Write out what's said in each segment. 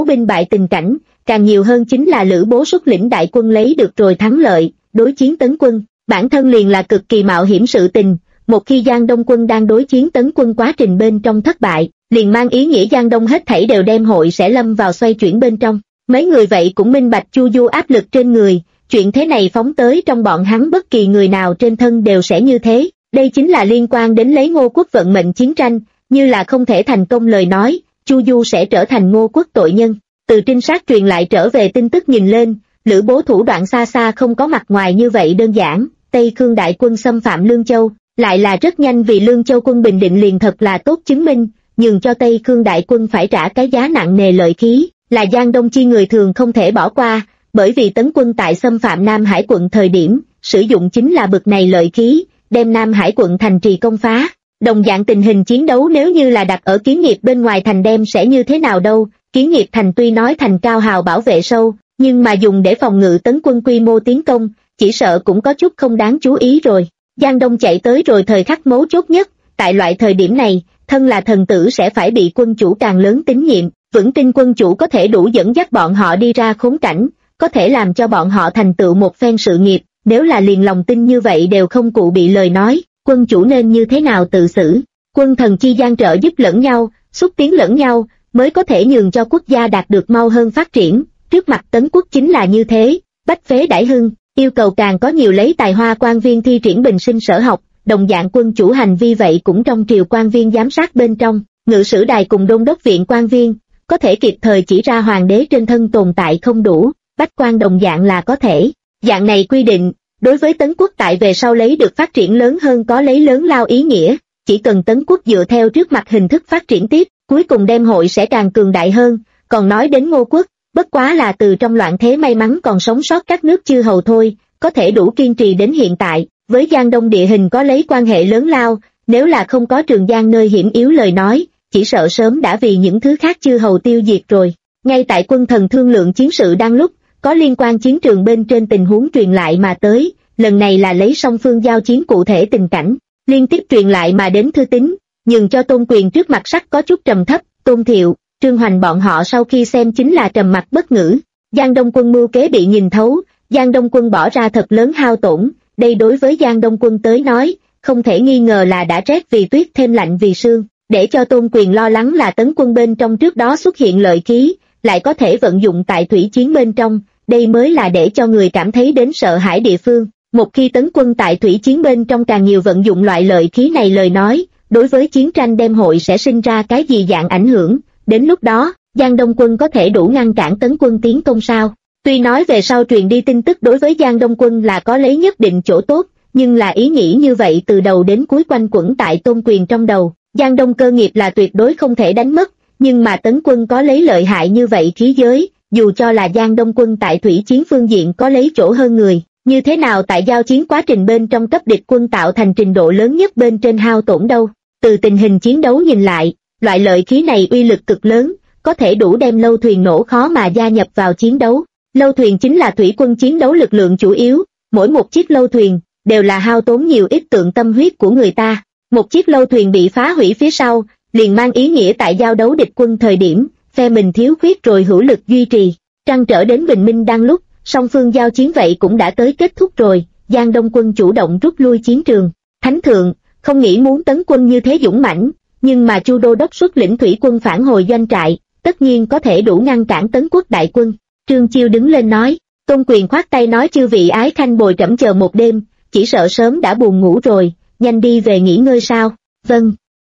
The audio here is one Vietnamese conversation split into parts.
binh bại tình cảnh, càng nhiều hơn chính là Lữ Bố xuất lĩnh đại quân lấy được rồi thắng lợi, đối chiến Tấn quân, bản thân liền là cực kỳ mạo hiểm sự tình, một khi Giang Đông quân đang đối chiến Tấn quân quá trình bên trong thất bại, liền mang ý nghĩa Giang Đông hết thảy đều đem hội sẽ lâm vào xoay chuyển bên trong. Mấy người vậy cũng minh bạch Chu Du áp lực trên người, chuyện thế này phóng tới trong bọn hắn bất kỳ người nào trên thân đều sẽ như thế, đây chính là liên quan đến lấy Ngô quốc vận mệnh chiến tranh, như là không thể thành công lời nói, Chu Du sẽ trở thành Ngô quốc tội nhân. Từ trinh sát truyền lại trở về tin tức nhìn lên, Lữ Bố thủ đoạn xa xa không có mặt ngoài như vậy đơn giản, Tây Khương đại quân xâm phạm Lương Châu, lại là rất nhanh vì Lương Châu quân bình định liền thật là tốt chứng minh, nhường cho Tây Khương đại quân phải trả cái giá nặng nề lợi khí, là Giang Đông chi người thường không thể bỏ qua, bởi vì Tấn quân tại xâm phạm Nam Hải quận thời điểm, sử dụng chính là bực này lợi khí, đem Nam Hải quận thành trì công phá. Đồng dạng tình hình chiến đấu nếu như là đặt ở Kiến Nghiệp bên ngoài thành đem sẽ như thế nào đâu, Kiến Nghiệp thành tuy nói thành cao hào bảo vệ sâu, nhưng mà dùng để phòng ngự Tấn quân quy mô tiến công, chỉ sợ cũng có chút không đáng chú ý rồi. Giang Đông chạy tới rồi thời khắc mấu chốt nhất, tại loại thời điểm này, thân là thần tử sẽ phải bị quân chủ càng lớn tín nhiệm, vững tin quân chủ có thể đủ dẫn dắt bọn họ đi ra khốn cảnh, có thể làm cho bọn họ thành tựu một phen sự nghiệp, nếu là liền lòng tin như vậy đều không cụ bị lời nói, quân chủ nên như thế nào tự xử. Quân thần chi gian trợ giúp lẫn nhau, xúc tiến lẫn nhau, mới có thể nhường cho quốc gia đạt được mau hơn phát triển, trước mặt Tấn quốc chính là như thế, bách phế đãi hưng, yêu cầu càng có nhiều lấy tài hoa quan viên thi triển bình sinh sở học, đồng dạng quân chủ hành vi vậy cũng trong triều quan viên giám sát bên trong, ngự sử đài cùng đôn đốc viện quan viên, có thể kịp thời chỉ ra hoàng đế trên thân tồn tại không đủ, bách quan đồng dạng là có thể. Dạng này quy định, đối với Tấn quốc tại về sau lấy được phát triển lớn hơn có lấy lớn lao ý nghĩa, chỉ cần Tấn quốc dựa theo trước mặt hình thức phát triển tiếp, cuối cùng đem hội sẽ càng cường đại hơn, còn nói đến Ngô quốc, bất quá là từ trong loạn thế may mắn còn sống sót các nước chư hầu thôi, có thể đủ kiên trì đến hiện tại, với Giang Đông địa hình có lấy quan hệ lớn lao, nếu là không có Trường Giang nơi hiểm yếu lời nói, chỉ sợ sớm đã vì những thứ khác chư hầu tiêu diệt rồi. Ngay tại quân thần thương lượng chiến sự đang lúc, có liên quan chiến trường bên trên tình huống truyền lại mà tới, lần này là lấy song phương giao chiến cụ thể tình cảnh, liên tiếp truyền lại mà đến thư tín, nhường cho Tôn Quyền trước mặt sắc có chút trầm thấp, Tôn Thiệu, Trương Hoành bọn họ sau khi xem chính là trầm mặc bất ngữ. Giang Đông quân mưu kế bị nhìn thấu, Giang Đông quân bỏ ra thật lớn hao tổn, đây đối với Giang Đông quân tới nói, không thể nghi ngờ là đã rét vì tuyết thêm lạnh vì sương, để cho Tôn Quyền lo lắng là Tấn quân bên trong trước đó xuất hiện lợi khí, lại có thể vận dụng tại thủy chiến bên trong, đây mới là để cho người cảm thấy đến sợ hãi địa phương. Một khi Tấn quân tại thủy chiến bên trong càng nhiều vận dụng loại lợi khí này lời nói, đối với chiến tranh đem hội sẽ sinh ra cái gì dạng ảnh hưởng, đến lúc đó, Giang Đông quân có thể đủ ngăn cản Tấn quân tiến công sao? Tuy nói về sau truyền đi tin tức đối với Giang Đông quân là có lấy nhất định chỗ tốt, nhưng là ý nghĩ như vậy từ đầu đến cuối quanh quẩn tại Tôn Quyền trong đầu. Giang Đông cơ nghiệp là tuyệt đối không thể đánh mất, nhưng mà Tấn quân có lấy lợi hại như vậy khí giới, dù cho là Giang Đông quân tại thủy chiến phương diện có lấy chỗ hơn người, như thế nào tại giao chiến quá trình bên trong cấp địch quân tạo thành trình độ lớn nhất bên trên hao tổn đâu. Từ tình hình chiến đấu nhìn lại, loại lợi khí này uy lực cực lớn, có thể đủ đem lâu thuyền nổ khó mà gia nhập vào chiến đấu. Lâu thuyền chính là thủy quân chiến đấu lực lượng chủ yếu, mỗi một chiếc lâu thuyền đều là hao tốn nhiều ít tượng tâm huyết của người ta. Một chiếc lâu thuyền bị phá hủy phía sau, liền mang ý nghĩa tại giao đấu địch quân thời điểm, phe mình thiếu khuyết rồi hữu lực duy trì. Trăng trở đến bình minh đang lúc, song phương giao chiến vậy cũng đã tới kết thúc rồi, Giang Đông quân chủ động rút lui chiến trường. Thánh thượng, không nghĩ muốn Tấn quân như thế dũng mãnh, nhưng mà Chu đô đốc xuất lĩnh thủy quân phản hồi doanh trại, tất nhiên có thể đủ ngăn cản Tấn quốc đại quân. Trương Chiêu đứng lên nói, Tôn Quyền khoát tay nói chư vị ái khanh bồi trẫm chờ một đêm, chỉ sợ sớm đã buồn ngủ rồi, nhanh đi về nghỉ ngơi sao? Vâng.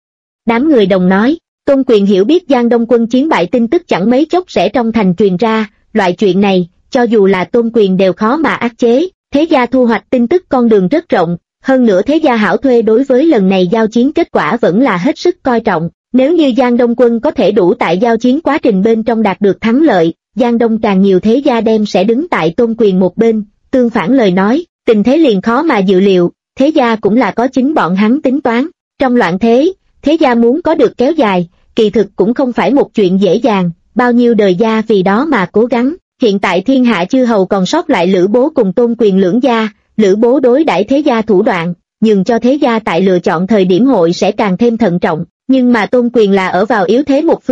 Đám người đồng nói, Tôn Quyền hiểu biết Giang Đông quân chiến bại tin tức chẳng mấy chốc sẽ trong thành truyền ra, loại chuyện này, cho dù là Tôn Quyền đều khó mà áp chế, thế gia thu hoạch tin tức con đường rất rộng, hơn nữa thế gia hảo thuê đối với lần này giao chiến kết quả vẫn là hết sức coi trọng, nếu như Giang Đông quân có thể đủ tại giao chiến quá trình bên trong đạt được thắng lợi, Giang Đông càng nhiều thế gia đem sẽ đứng tại Tôn Quyền một bên, tương phản lời nói, tình thế liền khó mà dự liệu, thế gia cũng là có chính bọn hắn tính toán, trong loạn thế, thế gia muốn có được kéo dài, kỳ thực cũng không phải một chuyện dễ dàng, bao nhiêu đời gia vì đó mà cố gắng. Hiện tại thiên hạ chư hầu còn sót lại Lữ Bố cùng Tôn Quyền lưỡng gia, Lữ Bố đối đãi thế gia thủ đoạn, nhường cho thế gia tại lựa chọn thời điểm hội sẽ càng thêm thận trọng, nhưng mà Tôn Quyền là ở vào yếu thế một phương,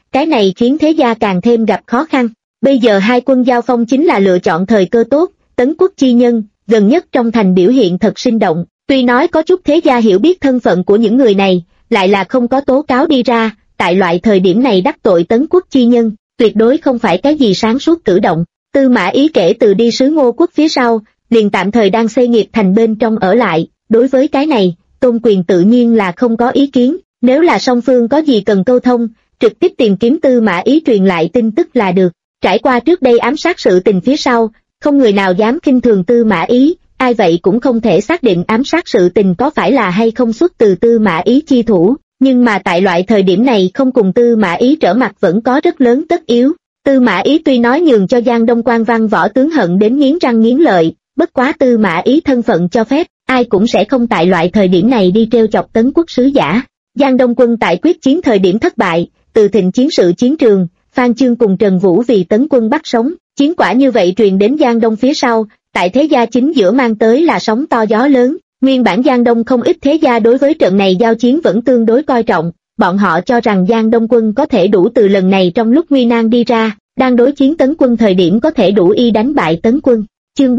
cái này khiến thế gia càng thêm gặp khó khăn. Bây giờ hai quân giao phong chính là lựa chọn thời cơ tốt, Tấn Quốc chi nhân, gần nhất trong thành biểu hiện thật sinh động, tuy nói có chút thế gia hiểu biết thân phận của những người này, lại là không có tố cáo đi ra, tại loại thời điểm này đắc tội Tấn Quốc chi nhân, tuyệt đối không phải cái gì sáng suốt cử động. Tư Mã Ý kể từ đi sứ Ngô Quốc phía sau, liền tạm thời đang xây nghiệp thành bên trong ở lại, đối với cái này, Tôn Quyền tự nhiên là không có ý kiến, nếu là song phương có gì cần câu thông, trực tiếp tìm kiếm Tư Mã Ý truyền lại tin tức là được. Trải qua trước đây ám sát sự tình phía sau, không người nào dám khinh thường Tư Mã Ý, ai vậy cũng không thể xác định ám sát sự tình có phải là hay không xuất từ Tư Mã Ý chi thủ, nhưng mà tại loại thời điểm này không cùng Tư Mã Ý trở mặt vẫn có rất lớn tất yếu. Tư Mã Ý tuy nói nhường cho Giang Đông quan văn võ tướng hận đến nghiến răng nghiến lợi, bất quá Tư Mã Ý thân phận cho phép, ai cũng sẽ không tại loại thời điểm này đi trêu chọc Tấn Quốc sứ giả. Giang Đông quân tại quyết chiến thời điểm thất bại, từ thịnh chiến sự chiến trường, Phan Chương cùng Trần Vũ vì Tấn quân bắt sống, chiến quả như vậy truyền đến Giang Đông phía sau, tại thế gia chính giữa mang tới là sóng to gió lớn. Nguyên bản Giang Đông không ít thế gia đối với trận này giao chiến vẫn tương đối coi trọng, bọn họ cho rằng Giang Đông quân có thể đủ từ lần này trong lúc nguy nan đi ra, đang đối chiến Tấn quân thời điểm có thể đủ y đánh bại Tấn quân. Chương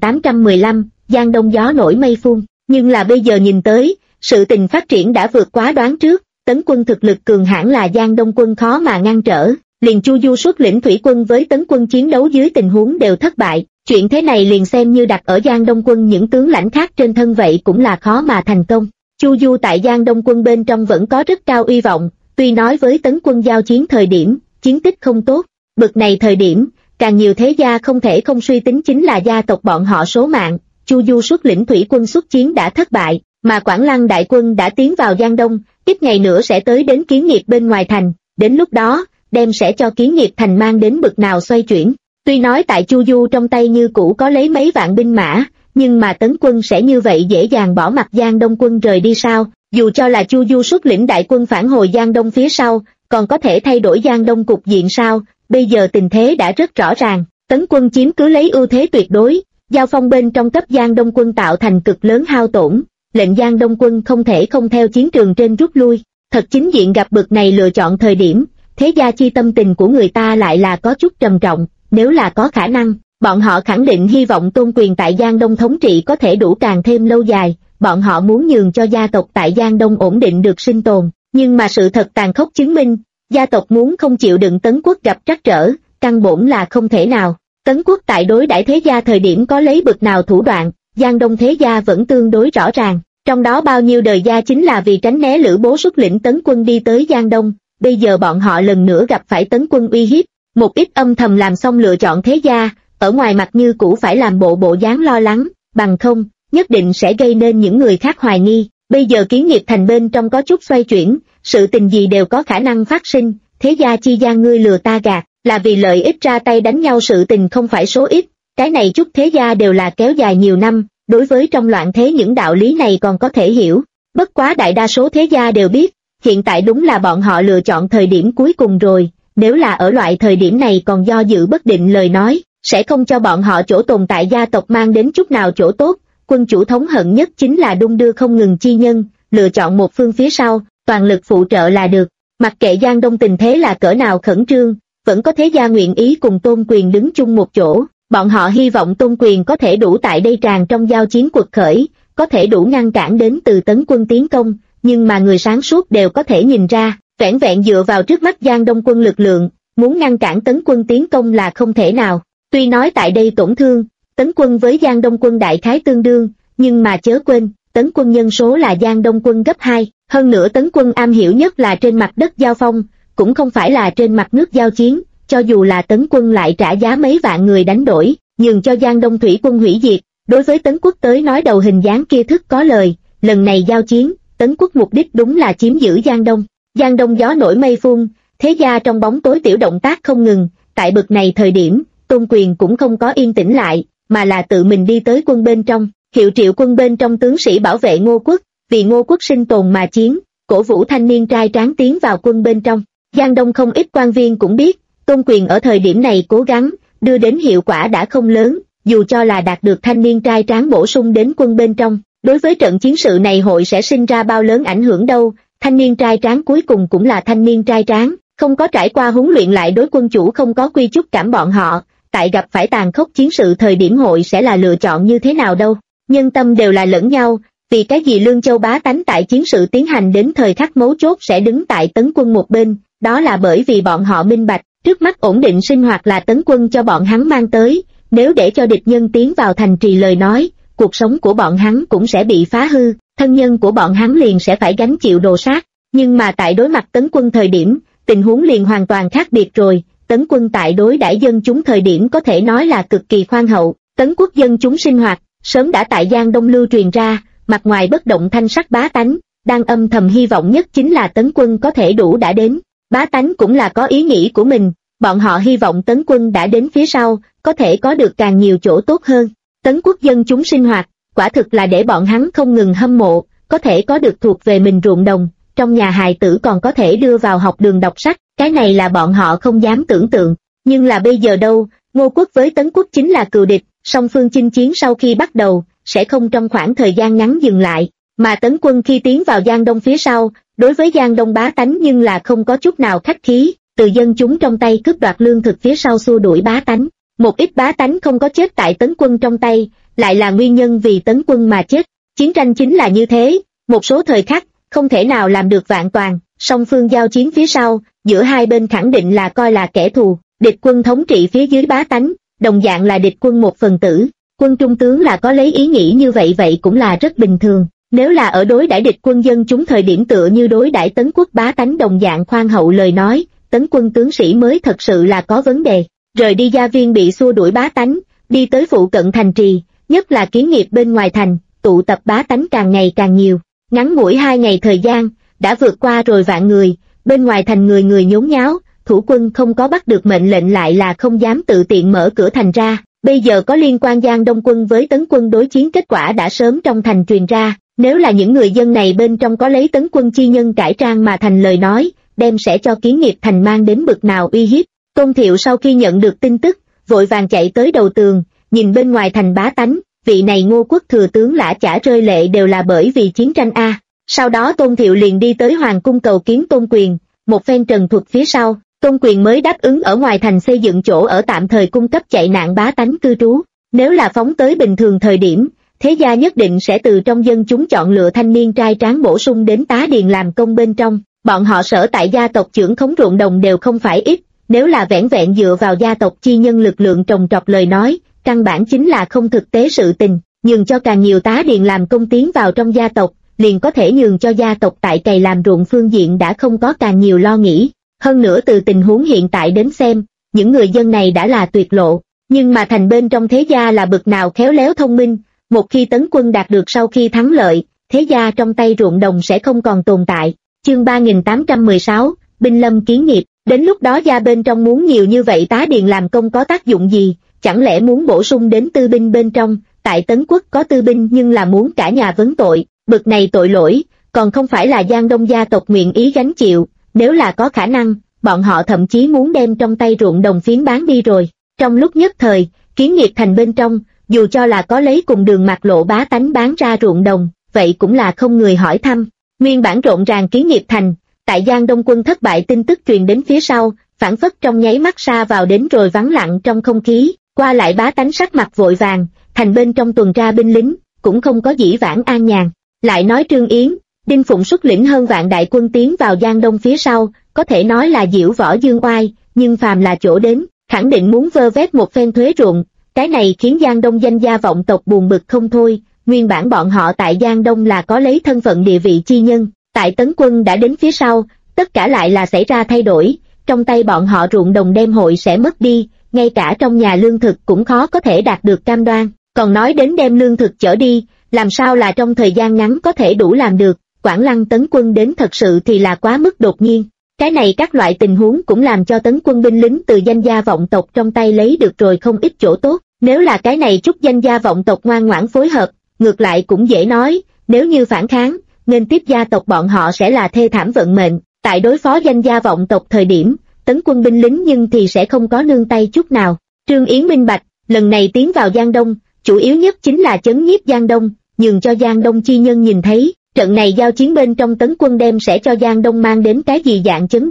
3815, Giang Đông gió nổi mây phun, nhưng là bây giờ nhìn tới, sự tình phát triển đã vượt quá đoán trước, Tấn quân thực lực cường hãn là Giang Đông quân khó mà ngăn trở, liền Chu Du xuất lĩnh thủy quân với Tấn quân chiến đấu dưới tình huống đều thất bại, chuyện thế này liền xem như đặt ở Giang Đông quân những tướng lãnh khác trên thân vậy cũng là khó mà thành công. Chu Du tại Giang Đông quân bên trong vẫn có rất cao uy vọng, tuy nói với Tấn quân giao chiến thời điểm, chiến tích không tốt, bực này thời điểm, càng nhiều thế gia không thể không suy tính chính là gia tộc bọn họ số mạng. Chu Du xuất lĩnh thủy quân xuất chiến đã thất bại, mà Quảng Lăng đại quân đã tiến vào Giang Đông, ít ngày nữa sẽ tới đến Kiến Nghiệp bên ngoài thành, đến lúc đó, đem sẽ cho Kiến Nghiệp thành mang đến bực nào xoay chuyển. Tuy nói tại Chu Du trong tay như cũ có lấy mấy vạn binh mã, nhưng mà Tấn quân sẽ như vậy dễ dàng bỏ mặc Giang Đông quân rời đi sao? Dù cho là Chu Du xuất lĩnh đại quân phản hồi Giang Đông phía sau, còn có thể thay đổi Giang Đông cục diện sao? Bây giờ tình thế đã rất rõ ràng, Tấn quân chiếm cứ lấy ưu thế tuyệt đối, giao phong bên trong cấp Giang Đông quân tạo thành cực lớn hao tổn, lệnh Giang Đông quân không thể không theo chiến trường trên rút lui. Thật chính diện gặp bực này lựa chọn thời điểm, thế gia chi tâm tình của người ta lại là có chút trầm trọng, nếu là có khả năng, bọn họ khẳng định hy vọng Tôn Quyền tại Giang Đông thống trị có thể đủ càng thêm lâu dài, bọn họ muốn nhường cho gia tộc tại Giang Đông ổn định được sinh tồn, nhưng mà sự thật tàn khốc chứng minh, gia tộc muốn không chịu đựng Tấn quốc gặp trắc trở, căn bổn là không thể nào. Tấn quốc tại đối đãi thế gia thời điểm có lấy bực nào thủ đoạn, Giang Đông thế gia vẫn tương đối rõ ràng, trong đó bao nhiêu đời gia chính là vì tránh né Lữ Bố xuất lĩnh Tấn quân đi tới Giang Đông, bây giờ bọn họ lần nữa gặp phải Tấn quân uy hiếp, một ít âm thầm làm xong lựa chọn thế gia, ở ngoài mặt như cũ phải làm bộ dáng lo lắng, bằng không, nhất định sẽ gây nên những người khác hoài nghi. Bây giờ Kiến Nghiệp thành bên trong có chút xoay chuyển, sự tình gì đều có khả năng phát sinh, thế gia chi gian ngươi lừa ta gạt, là vì lợi ích ra tay đánh nhau sự tình không phải số ít, cái này chút thế gia đều là kéo dài nhiều năm, đối với trong loạn thế những đạo lý này còn có thể hiểu, bất quá đại đa số thế gia đều biết, hiện tại đúng là bọn họ lựa chọn thời điểm cuối cùng rồi, nếu là ở loại thời điểm này còn do dự bất định lời nói, sẽ không cho bọn họ chỗ tồn tại gia tộc mang đến chút nào chỗ tốt. Quân chủ thống hận nhất chính là đung đưa không ngừng chi nhân, lựa chọn một phương phía sau, toàn lực phụ trợ là được. Mặc kệ Giang Đông tình thế là cỡ nào khẩn trương, vẫn có thế gia nguyện ý cùng Tôn Quyền đứng chung một chỗ, bọn họ hy vọng Tôn Quyền có thể đủ tại đây tràn trong giao chiến quật khởi, có thể đủ ngăn cản đến từ Tấn quân tiến công, nhưng mà người sáng suốt đều có thể nhìn ra, vẻn vẹn dựa vào trước mắt Giang Đông quân lực lượng, muốn ngăn cản Tấn quân tiến công là không thể nào. Tuy nói tại đây tổn thương, Tấn quân với Giang Đông quân đại khái tương đương, nhưng mà chớ quên, Tấn quân nhân số là Giang Đông quân gấp 2, hơn nữa Tấn quân am hiểu nhất là trên mặt đất giao phong, cũng không phải là trên mặt nước giao chiến, cho dù là Tấn quân lại trả giá mấy vạn người đánh đổi, nhường cho Giang Đông thủy quân hủy diệt, đối với Tấn quốc tới nói đầu hình dáng kia thức có lời, lần này giao chiến, Tấn quốc mục đích đúng là chiếm giữ Giang Đông. Giang Đông gió nổi mây phun, thế gia trong bóng tối tiểu động tác không ngừng, tại bực này thời điểm, Tôn Quyền cũng không có yên tĩnh lại, mà là tự mình đi tới quân bên trong, hiệu triệu quân bên trong tướng sĩ bảo vệ Ngô quốc, vì Ngô quốc sinh tồn mà chiến, cổ vũ thanh niên trai tráng tiến vào quân bên trong. Giang Đông không ít quan viên cũng biết, Tôn Quyền ở thời điểm này cố gắng, đưa đến hiệu quả đã không lớn, dù cho là đạt được thanh niên trai tráng bổ sung đến quân bên trong, đối với trận chiến sự này hội sẽ sinh ra bao lớn ảnh hưởng đâu, thanh niên trai tráng cuối cùng cũng là thanh niên trai tráng, không có trải qua huấn luyện lại đối quân chủ không có quy chúc cảm bọn họ, tại gặp phải tàn khốc chiến sự thời điểm hội sẽ là lựa chọn như thế nào đâu. Nhân tâm đều là lẫn nhau, vì cái gì Lương Châu bá tánh tại chiến sự tiến hành đến thời khắc mấu chốt sẽ đứng tại Tấn quân một bên, đó là bởi vì bọn họ minh bạch, trước mắt ổn định sinh hoạt là Tấn quân cho bọn hắn mang tới, nếu để cho địch nhân tiến vào thành trì lời nói, cuộc sống của bọn hắn cũng sẽ bị phá hư, thân nhân của bọn hắn liền sẽ phải gánh chịu đồ sát. Nhưng mà tại đối mặt Tấn quân thời điểm, tình huống liền hoàn toàn khác biệt rồi. Tấn quân tại đối đãi dân chúng thời điểm có thể nói là cực kỳ khoan hậu. Tấn quốc dân chúng sinh hoạt sớm đã tại Giang Đông lưu truyền ra, mặt ngoài bất động thanh sắc bá tánh đang âm thầm hy vọng nhất chính là Tấn quân có thể đủ đã đến. Bá tánh cũng là có ý nghĩ của mình, bọn họ hy vọng Tấn quân đã đến phía sau có thể có được càng nhiều chỗ tốt hơn. Tấn quốc dân chúng sinh hoạt quả thực là để bọn hắn không ngừng hâm mộ, có thể có được thuộc về mình ruộng đồng, trong nhà hài tử còn có thể đưa vào học đường đọc sách, cái này là bọn họ không dám tưởng tượng. Nhưng là bây giờ đâu, Ngô quốc với Tấn quốc chính là cừu địch, song phương chinh chiến sau khi bắt đầu, sẽ không trong khoảng thời gian ngắn dừng lại, mà Tấn quân khi tiến vào Giang Đông phía sau, đối với Giang Đông bá tánh nhưng là không có chút nào khách khí, từ dân chúng trong tay cướp đoạt lương thực phía sau xua đuổi bá tánh. Một ít bá tánh không có chết tại Tấn quân trong tay, lại là nguyên nhân vì Tấn quân mà chết. Chiến tranh chính là như thế, một số thời khắc, không thể nào làm được vạn toàn, song phương giao chiến phía sau, giữa hai bên khẳng định là coi là kẻ thù, địch quân thống trị phía dưới bá tánh, đồng dạng là địch quân một phần tử. Quân trung tướng là có lấy ý nghĩ như vậy vậy cũng là rất bình thường, nếu là ở đối đãi địch quân dân chúng thời điểm tựa như đối đãi Tấn quốc bá tánh đồng dạng khoan hậu lời nói, Tấn quân tướng sĩ mới thật sự là có vấn đề. Rời đi gia viên bị xua đuổi bá tánh, đi tới phụ cận thành trì, nhất là kiến nghiệp bên ngoài thành, tụ tập bá tánh càng ngày càng nhiều. Ngắn ngủi 2 ngày thời gian, đã vượt qua rồi vạn người, bên ngoài thành người người nhốn nháo, thủ quân không có bắt được mệnh lệnh lại là không dám tự tiện mở cửa thành ra. Bây giờ có liên quan Giang Đông quân với Tấn quân đối chiến kết quả đã sớm trong thành truyền ra, nếu là những người dân này bên trong có lấy Tấn quân chi nhân cải trang mà thành lời nói, đem sẽ cho kiến nghiệp thành mang đến bực nào uy hiếp. Tôn Thiệu sau khi nhận được tin tức, vội vàng chạy tới đầu tường, nhìn bên ngoài thành bá tánh, vị này Ngô quốc thừa tướng lã chả rơi lệ đều là bởi vì chiến tranh a. Sau đó Tôn Thiệu liền đi tới hoàng cung cầu kiến Tôn Quyền, một phen trần thuật phía sau, Tôn Quyền mới đáp ứng ở ngoài thành xây dựng chỗ ở tạm thời cung cấp chạy nạn bá tánh cư trú. Nếu là phóng tới bình thường thời điểm, thế gia nhất định sẽ từ trong dân chúng chọn lựa thanh niên trai tráng bổ sung đến tá điền làm công bên trong. Bọn họ sở tại gia tộc trưởng khống ruộng đồng đều không phải ít, nếu là vẻn vẹn dựa vào gia tộc chi nhân lực lượng trồng trọt lời nói, căn bản chính là không thực tế sự tình, nhường cho càng nhiều tá điền làm công tiến vào trong gia tộc, liền có thể nhường cho gia tộc tại cày làm ruộng phương diện đã không có càng nhiều lo nghĩ. Hơn nữa từ tình huống hiện tại đến xem, những người dân này đã là tuyệt lộ, nhưng mà thành bên trong thế gia là bực nào khéo léo thông minh, một khi Tấn quân đạt được sau khi thắng lợi, thế gia trong tay ruộng đồng sẽ không còn tồn tại. Chương 3816, Binh lâm kiến nghiệp, đến lúc đó gia bên trong muốn nhiều như vậy tá điền làm công có tác dụng gì, chẳng lẽ muốn bổ sung đến tư binh bên trong, tại Tấn quốc có tư binh nhưng là muốn cả nhà vấn tội, bực này tội lỗi, còn không phải là Giang Đông gia tộc nguyện ý gánh chịu, nếu là có khả năng, bọn họ thậm chí muốn đem trong tay ruộng đồng phiến bán đi rồi. Trong lúc nhất thời, kiến nghiệp thành bên trong, dù cho là có lấy cùng đường mạc lộ bá tánh bán ra ruộng đồng, vậy cũng là không người hỏi thăm. Nguyên bản rộn ràng kiến nghiệp thành, tại Giang Đông quân thất bại tin tức truyền đến phía sau, phản phất trong nháy mắt xa vào đến rồi vắng lặng trong không khí, qua lại bá tánh sắc mặt vội vàng, thành bên trong tuần tra binh lính, cũng không có dĩ vãng an nhàn. Lại nói Trương Yến, Đinh Phụng xuất lĩnh hơn vạn đại quân tiến vào Giang Đông phía sau, có thể nói là diễu võ dương oai, nhưng phàm là chỗ đến, khẳng định muốn vơ vét một phen thuế ruộng, cái này khiến Giang Đông danh gia vọng tộc buồn bực không thôi. Nguyên bản bọn họ tại Giang Đông là có lấy thân phận địa vị chi nhân, tại Tấn quân đã đến phía sau, tất cả lại là xảy ra thay đổi, trong tay bọn họ ruộng đồng đem hội sẽ mất đi, ngay cả trong nhà lương thực cũng khó có thể đạt được cam đoan, còn nói đến đem lương thực chở đi, làm sao là trong thời gian ngắn có thể đủ làm được. Quảng Lăng Tấn quân đến thật sự thì là quá mức đột nhiên, cái này các loại tình huống cũng làm cho Tấn quân binh lính từ danh gia vọng tộc trong tay lấy được rồi không ít chỗ tốt. Nếu là cái này chút danh gia vọng tộc ngoan ngoãn phối hợp, ngược lại cũng dễ nói, nếu như phản kháng, nên tiếp gia tộc bọn họ sẽ là thê thảm vận mệnh. Tại đối phó danh gia vọng tộc thời điểm, Tấn quân binh lính nhưng thì sẽ không có nương tay chút nào. Trương Yến minh bạch, lần này tiến vào Giang Đông, chủ yếu nhất chính là chấn nhiếp Giang Đông, nhường cho Giang Đông chi nhân nhìn thấy, trận này giao chiến bên trong Tấn quân đem sẽ cho Giang Đông mang đến cái gì dạng chấn động,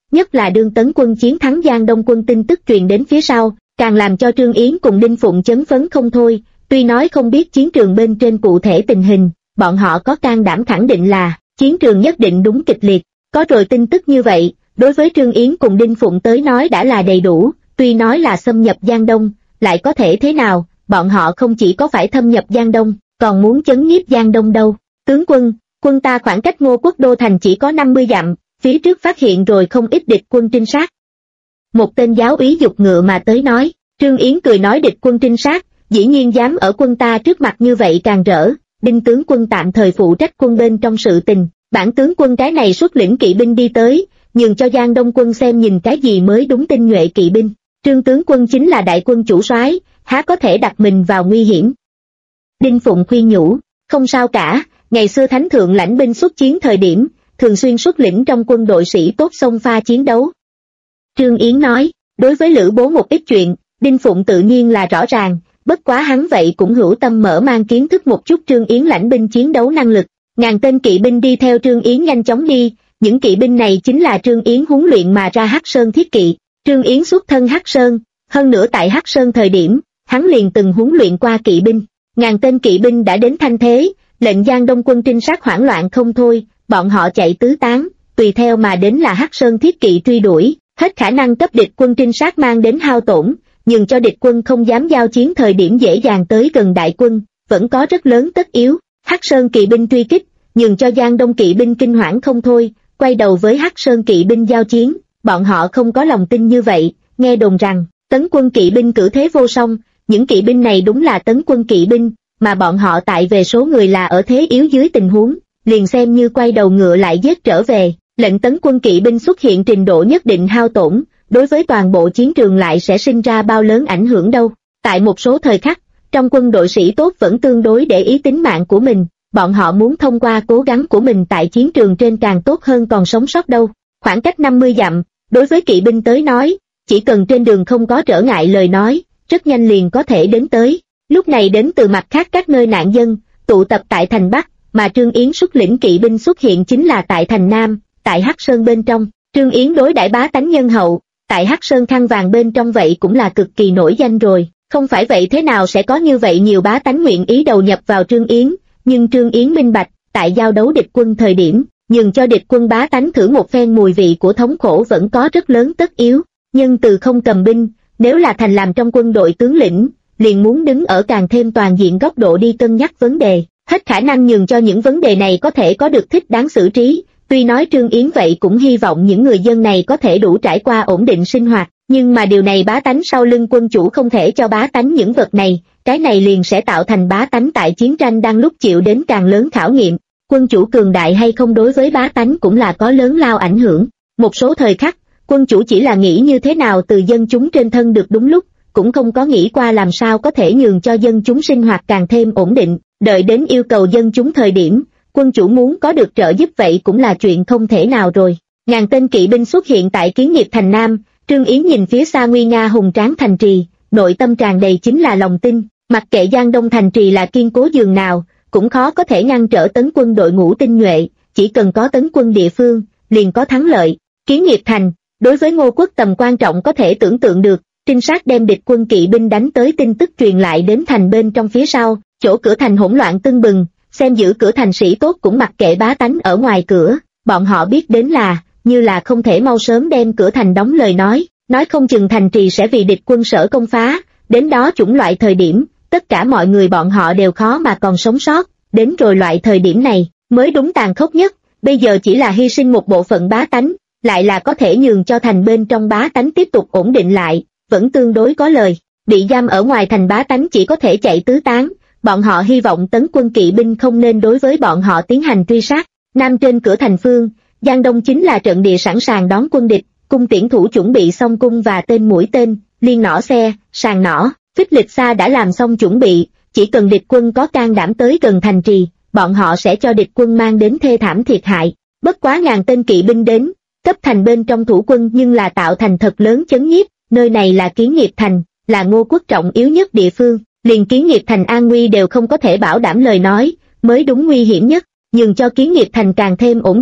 nhất là đương Tấn quân chiến thắng Giang Đông quân tin tức truyền đến phía sau, càng làm cho Trương Yến cùng Đinh Phụng chấn phấn không thôi. Tuy nói không biết chiến trường bên trên cụ thể tình hình, bọn họ có can đảm khẳng định là chiến trường nhất định đúng kịch liệt. Có rồi tin tức như vậy, đối với Trương Yến cùng Đinh Phụng tới nói đã là đầy đủ. Tuy nói là xâm nhập Giang Đông, lại có thể thế nào, bọn họ không chỉ có phải thâm nhập Giang Đông, còn muốn chấn nhiếp Giang Đông đâu. Tướng quân, quân ta khoảng cách Ngô Quốc đô thành chỉ có 50 dặm, phía trước phát hiện rồi không ít địch quân trinh sát. Một tên giáo úy giục ngựa mà tới nói. Trương Yến cười nói địch quân trinh sát, dĩ nhiên dám ở quân ta trước mặt như vậy càng rỡ. Đinh tướng quân tạm thời phụ trách quân bên trong sự tình, bản tướng quân cái này xuất lĩnh kỵ binh đi tới, nhường cho Giang Đông quân xem nhìn cái gì mới đúng tinh nhuệ kỵ binh. Trương tướng quân chính là đại quân chủ soái, há có thể đặt mình vào nguy hiểm. Đinh Phụng khuyên nhủ, không sao cả, ngày xưa thánh thượng lãnh binh xuất chiến thời điểm, thường xuyên xuất lĩnh trong quân đội sĩ tốt xông pha chiến đấu. Trương Yến nói, đối với Lữ Bố một ít chuyện, Đinh Phụng tự nhiên là rõ ràng, bất quá hắn vậy cũng hữu tâm mở mang kiến thức một chút Trương Yến lãnh binh chiến đấu năng lực. Ngàn tên kỵ binh đi theo Trương Yến nhanh chóng đi, những kỵ binh này chính là Trương Yến huấn luyện mà ra Hắc Sơn thiết kỵ. Trương Yến xuất thân Hắc Sơn, hơn nữa tại Hắc Sơn thời điểm, hắn liền từng huấn luyện qua kỵ binh. Ngàn tên kỵ binh đã đến thanh thế, lệnh Giang Đông quân trinh sát hoảng loạn không thôi, bọn họ chạy tứ tán, tùy theo mà đến là Hắc Sơn thiết kỵ truy đuổi, hết khả năng cấp địch quân trinh sát mang đến hao tổn, nhưng cho địch quân không dám giao chiến thời điểm dễ dàng tới gần đại quân, vẫn có rất lớn tất yếu. Hắc Sơn kỵ binh truy kích, nhưng cho Giang Đông kỵ binh kinh hoảng không thôi, quay đầu với Hắc Sơn kỵ binh giao chiến, bọn họ không có lòng tin như vậy. Nghe đồn rằng Tấn quân kỵ binh cử thế vô song, những kỵ binh này đúng là Tấn quân kỵ binh, mà bọn họ tại về số người là ở thế yếu dưới tình huống, liền xem như quay đầu ngựa lại giết trở về, lệnh Tấn quân kỵ binh xuất hiện trình độ nhất định hao tổn, đối với toàn bộ chiến trường lại sẽ sinh ra bao lớn ảnh hưởng đâu. Tại một số thời khắc, trong quân đội sĩ tốt vẫn tương đối để ý tính mạng của mình, bọn họ muốn thông qua cố gắng của mình tại chiến trường trên càng tốt hơn còn sống sót đâu. Khoảng cách 50 dặm, đối với kỵ binh tới nói, chỉ cần trên đường không có trở ngại lời nói, rất nhanh liền có thể đến tới. Lúc này đến từ mặt khác các nơi nạn dân, tụ tập tại thành Bắc, mà Trương Yến xuất lĩnh kỵ binh xuất hiện chính là tại thành Nam, tại Hắc Sơn bên trong. Trương Yến đối đãi bá tánh nhân hậu, tại Hắc Sơn khăn vàng bên trong vậy cũng là cực kỳ nổi danh rồi, không phải vậy thế nào sẽ có như vậy nhiều bá tánh nguyện ý đầu nhập vào Trương Yến. Nhưng Trương Yến minh bạch, tại giao đấu địch quân thời điểm, nhưng cho địch quân bá tánh thử một phen mùi vị của thống khổ vẫn có rất lớn tất yếu. Nhưng từ không cầm binh, nếu là thành làm trong quân đội tướng lĩnh, liền muốn đứng ở càng thêm toàn diện góc độ đi cân nhắc vấn đề, hết khả năng nhường cho những vấn đề này có thể có được thích đáng xử trí. Tuy nói Trương Yến vậy cũng hy vọng những người dân này có thể đủ trải qua ổn định sinh hoạt, nhưng mà điều này bá tánh sau lưng quân chủ không thể cho bá tánh những vật này, cái này liền sẽ tạo thành bá tánh tại chiến tranh đang lúc chịu đến càng lớn khảo nghiệm. Quân chủ cường đại hay không đối với bá tánh cũng là có lớn lao ảnh hưởng. Một số thời khắc, quân chủ chỉ là nghĩ như thế nào từ dân chúng trên thân được đúng lúc, cũng không có nghĩ qua làm sao có thể nhường cho dân chúng sinh hoạt càng thêm ổn định. Đợi đến yêu cầu dân chúng thời điểm, quân chủ muốn có được trợ giúp vậy cũng là chuyện không thể nào rồi. Ngàn tên kỵ binh xuất hiện tại Kiến Nghiệp thành Nam, Trương Yến nhìn phía xa nguy nga hùng tráng thành trì, nội tâm tràn đầy chính là lòng tin, mặc kệ Giang Đông thành trì là kiên cố dường nào, cũng khó có thể ngăn trở tấn quân đội ngũ tinh nhuệ, chỉ cần có tấn quân địa phương, liền có thắng lợi. Kiến Nghiệp thành, đối với Ngô Quốc tầm quan trọng có thể tưởng tượng được, trinh sát đem địch quân kỵ binh đánh tới tin tức truyền lại đến thành bên trong phía sau, chỗ cửa thành hỗn loạn tưng bừng, xem giữ cửa thành sĩ tốt cũng mặc kệ bá tánh ở ngoài cửa, bọn họ biết đến là, như là không thể mau sớm đem cửa thành đóng lời nói không chừng thành trì sẽ vì địch quân sở công phá, đến đó chủng loại thời điểm, tất cả mọi người bọn họ đều khó mà còn sống sót, đến rồi loại thời điểm này, mới đúng tàn khốc nhất, bây giờ chỉ là hy sinh một bộ phận bá tánh, lại là có thể nhường cho thành bên trong bá tánh tiếp tục ổn định lại, vẫn tương đối có lời. Bị giam ở ngoài thành bá tánh chỉ có thể chạy tứ tán, bọn họ hy vọng tấn quân kỵ binh không nên đối với bọn họ tiến hành truy sát. Nam trên cửa thành phương, Giang Đông chính là trận địa sẵn sàng đón quân địch, cung tiễn thủ chuẩn bị xong cung và tên mũi tên, liên nỏ xe, sàng nỏ, phích lịch xa đã làm xong chuẩn bị, chỉ cần địch quân có can đảm tới gần thành trì, bọn họ sẽ cho địch quân mang đến thê thảm thiệt hại. Bất quá ngàn tên kỵ binh đến, cấp thành bên trong thủ quân nhưng là tạo thành thật lớn chấn nhiếp, nơi này là Kiến Nghiệp thành, là Ngô Quốc trọng yếu nhất địa phương, liền Kiến Nghiệp thành an nguy đều không có thể bảo đảm lời nói, mới đúng nguy hiểm nhất, nhưng cho Kiến Nghiệp thành càng thêm ổn định,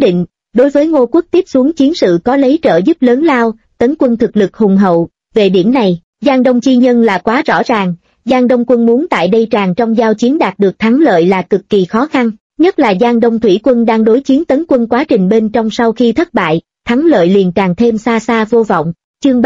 Đối với Ngô Quốc tiếp xuống chiến sự có lấy trợ giúp lớn lao, Tấn quân thực lực hùng hậu, về điểm này, Giang Đông chi nhân là quá rõ ràng, Giang Đông quân muốn tại đây tràn trong giao chiến đạt được thắng lợi là cực kỳ khó khăn, nhất là Giang Đông thủy quân đang đối chiến Tấn quân quá trình bên trong sau khi thất bại, thắng lợi liền càng thêm xa xa vô vọng. Chương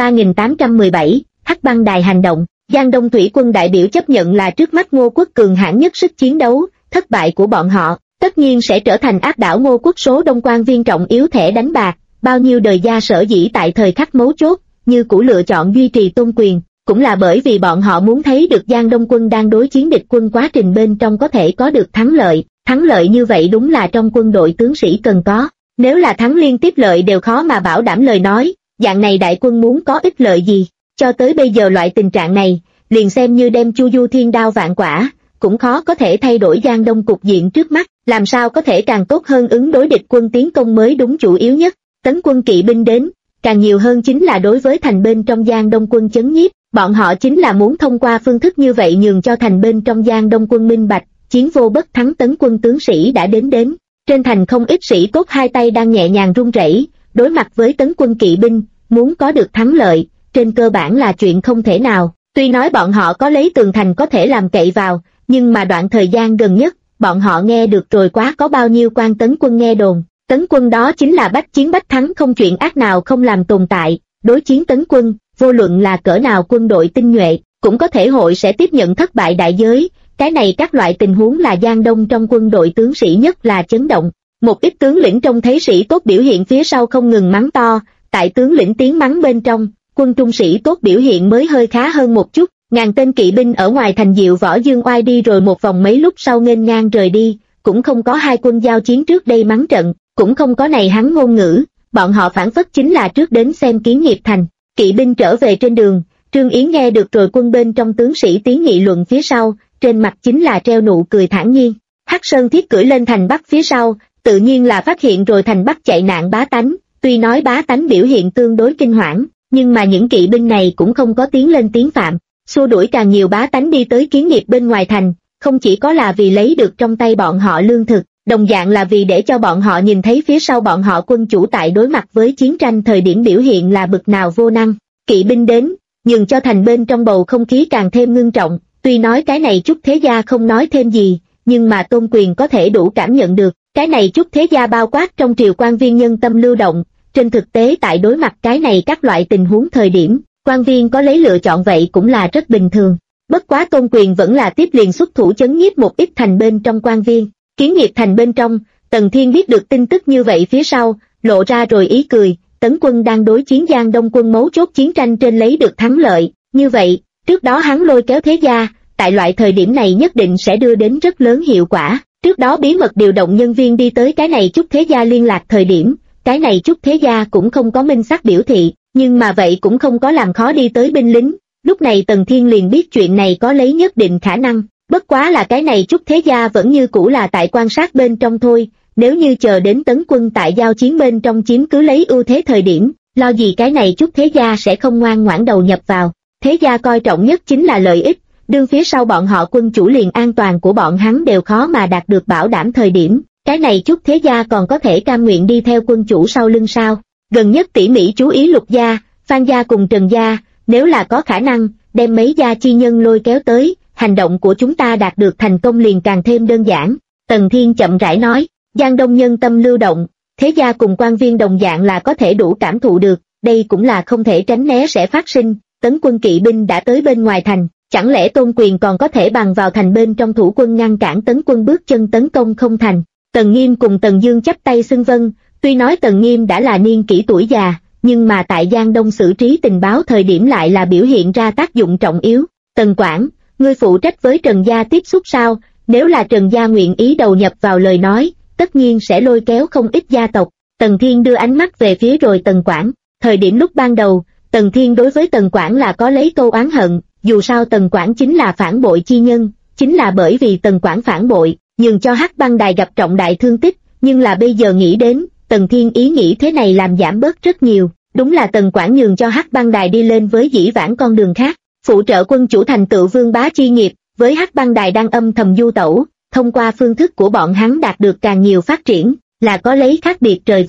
3817, Hắc Băng Đài hành động. Giang Đông thủy quân đại biểu chấp nhận là trước mắt Ngô Quốc cường hãn nhất sức chiến đấu, thất bại của bọn họ tất nhiên sẽ trở thành áp đảo Ngô Quốc số đông quan viên trọng yếu thẻ đánh bạc, bao nhiêu đời gia sở dĩ tại thời khắc mấu chốt, như cũ lựa chọn duy trì tôn quyền, cũng là bởi vì bọn họ muốn thấy được Giang Đông quân đang đối chiến địch quân quá trình bên trong có thể có được thắng lợi như vậy đúng là trong quân đội tướng sĩ cần có, nếu là thắng liên tiếp lợi đều khó mà bảo đảm lời nói, dạng này đại quân muốn có ích lợi gì, cho tới bây giờ loại tình trạng này, liền xem như đem Chu Du thiên đao vạn quả, cũng khó có thể thay đổi Giang Đông cục diện trước mắt, làm sao có thể càng tốt hơn ứng đối địch quân tiến công mới đúng chủ yếu nhất. Tấn quân kỵ binh đến, càng nhiều hơn chính là đối với thành bên trong Giang Đông quân chấn nhiếp, bọn họ chính là muốn thông qua phương thức như vậy nhường cho thành bên trong Giang Đông quân minh bạch, chiến vô bất thắng Tấn quân tướng sĩ đã đến. Trên thành không ít sĩ cốt hai tay đang nhẹ nhàng run rẩy, đối mặt với Tấn quân kỵ binh, muốn có được thắng lợi, trên cơ bản là chuyện không thể nào. Tuy nói bọn họ có lấy tường thành có thể làm cậy vào, nhưng mà đoạn thời gian gần nhất, bọn họ nghe được rồi quá có bao nhiêu quan Tấn quân nghe đồn. Tấn quân đó chính là bách chiến bách thắng không chuyện ác nào không làm tồn tại, đối chiến Tấn quân, vô luận là cỡ nào quân đội tinh nhuệ, cũng có thể hội sẽ tiếp nhận thất bại đại giới, cái này các loại tình huống là Giang Đông trong quân đội tướng sĩ nhất là chấn động. Một ít tướng lĩnh trông thấy sĩ tốt biểu hiện phía sau không ngừng mắng to, tại tướng lĩnh tiếng mắng bên trong, quân trung sĩ tốt biểu hiện mới hơi khá hơn một chút, ngàn tên kỵ binh ở ngoài thành Diệu Võ Dương Oai đi rồi một vòng mấy lúc sau nghênh ngang rời đi, cũng không có hai quân giao chiến trước đây mắng trận, cũng không có này hắn ngôn ngữ, bọn họ phản phất chính là trước đến xem kiến nghiệp thành. Kỵ binh trở về trên đường, Trương Yến nghe được rồi quân bên trong tướng sĩ tiếng nghị luận phía sau, trên mặt chính là treo nụ cười thản nhiên. Hắc Sơn Thiết cưỡi lên thành Bắc phía sau, tự nhiên là phát hiện rồi thành Bắc chạy nạn bá tánh, tuy nói bá tánh biểu hiện tương đối kinh hoảng, nhưng mà những kỵ binh này cũng không có tiến lên tiến phạm, xua đuổi càng nhiều bá tánh đi tới kiến nghiệp bên ngoài thành, không chỉ có là vì lấy được trong tay bọn họ lương thực, đồng dạng là vì để cho bọn họ nhìn thấy phía sau bọn họ quân chủ tại đối mặt với chiến tranh thời điểm biểu hiện là bực nào vô năng. Kỵ binh đến, nhường cho thành bên trong bầu không khí càng thêm ngưng trọng, tuy nói cái này Chúc Thế Gia không nói thêm gì, nhưng mà Tôn Quyền có thể đủ cảm nhận được, cái này Chúc Thế Gia bao quát trong triều quan viên nhân tâm lưu động, trên thực tế tại đối mặt cái này các loại tình huống thời điểm, quan viên có lấy lựa chọn vậy cũng là rất bình thường. Bất quá Tôn Quyền vẫn là tiếp liền xuất thủ chấn nhiếp một ít thành bên trong quan viên. Kiến nghiệp thành bên trong, Tần Thiên biết được tin tức như vậy phía sau, lộ ra rồi ý cười, Tấn quân đang đối chiến Giang Đông quân mấu chốt chiến tranh trên lấy được thắng lợi, như vậy, trước đó hắn lôi kéo Thế Gia, tại loại thời điểm này nhất định sẽ đưa đến rất lớn hiệu quả, trước đó bí mật điều động nhân viên đi tới cái này Chúc Thế Gia liên lạc thời điểm, cái này Chúc Thế Gia cũng không có minh xác biểu thị, nhưng mà vậy cũng không có làm khó đi tới binh lính, lúc này Tần Thiên liền biết chuyện này có lấy nhất định khả năng. Bất quá là cái này Chúc Thế Gia vẫn như cũ là tại quan sát bên trong thôi, nếu như chờ đến Tấn quân tại giao chiến bên trong chiếm cứ lấy ưu thế thời điểm, lo gì cái này Chúc Thế Gia sẽ không ngoan ngoãn đầu nhập vào. Thế Gia coi trọng nhất chính là lợi ích, đương phía sau bọn họ quân chủ liền an toàn của bọn hắn đều khó mà đạt được bảo đảm thời điểm, cái này Chúc Thế Gia còn có thể cam nguyện đi theo quân chủ sau lưng sao. Gần nhất tỉ mỉ chú ý Lục Gia, Phan Gia cùng Trần Gia, nếu là có khả năng, đem mấy gia chi nhân lôi kéo tới, hành động của chúng ta đạt được thành công liền càng thêm đơn giản. Tần Thiên chậm rãi nói, Giang Đông nhân tâm lưu động, Thế Gia cùng quan viên đồng dạng là có thể đủ cảm thụ được, đây cũng là không thể tránh né sẽ phát sinh. Tấn quân kỵ binh đã tới bên ngoài thành, chẳng lẽ Tôn Quyền còn có thể bằng vào thành bên trong thủ quân ngăn cản Tấn quân bước chân tấn công không thành. Tần Nghiêm cùng Tần Dương chắp tay xưng vâng, tuy nói Tần Nghiêm đã là niên kỷ tuổi già, nhưng mà tại Giang Đông xử trí tình báo thời điểm lại là biểu hiện ra tác dụng trọng yếu. Tần Quảng, ngươi phụ trách với Trần Gia tiếp xúc sao? Nếu là Trần Gia nguyện ý đầu nhập vào lời nói, tất nhiên sẽ lôi kéo không ít gia tộc. Tần Thiên đưa ánh mắt về phía rồi Tần Quảng. Thời điểm lúc ban đầu, Tần Thiên đối với Tần Quảng là có lấy câu oán hận, dù sao Tần Quảng chính là phản bội chi nhân, chính là bởi vì Tần Quảng phản bội, nhường cho Hắc Băng Đài gặp trọng đại thương tích, nhưng là bây giờ nghĩ đến, Tần Thiên ý nghĩ thế này làm giảm bớt rất nhiều, đúng là Tần Quảng nhường cho Hắc Băng Đài đi lên với dĩ vãng con đường khác. Phụ trợ quân chủ thành tựu vương bá chi nghiệp, với Hắc Băng Đài đang âm thầm du tẩu, thông qua phương thức của bọn hắn đạt được càng nhiều phát triển, là có lấy khác biệt trời vực.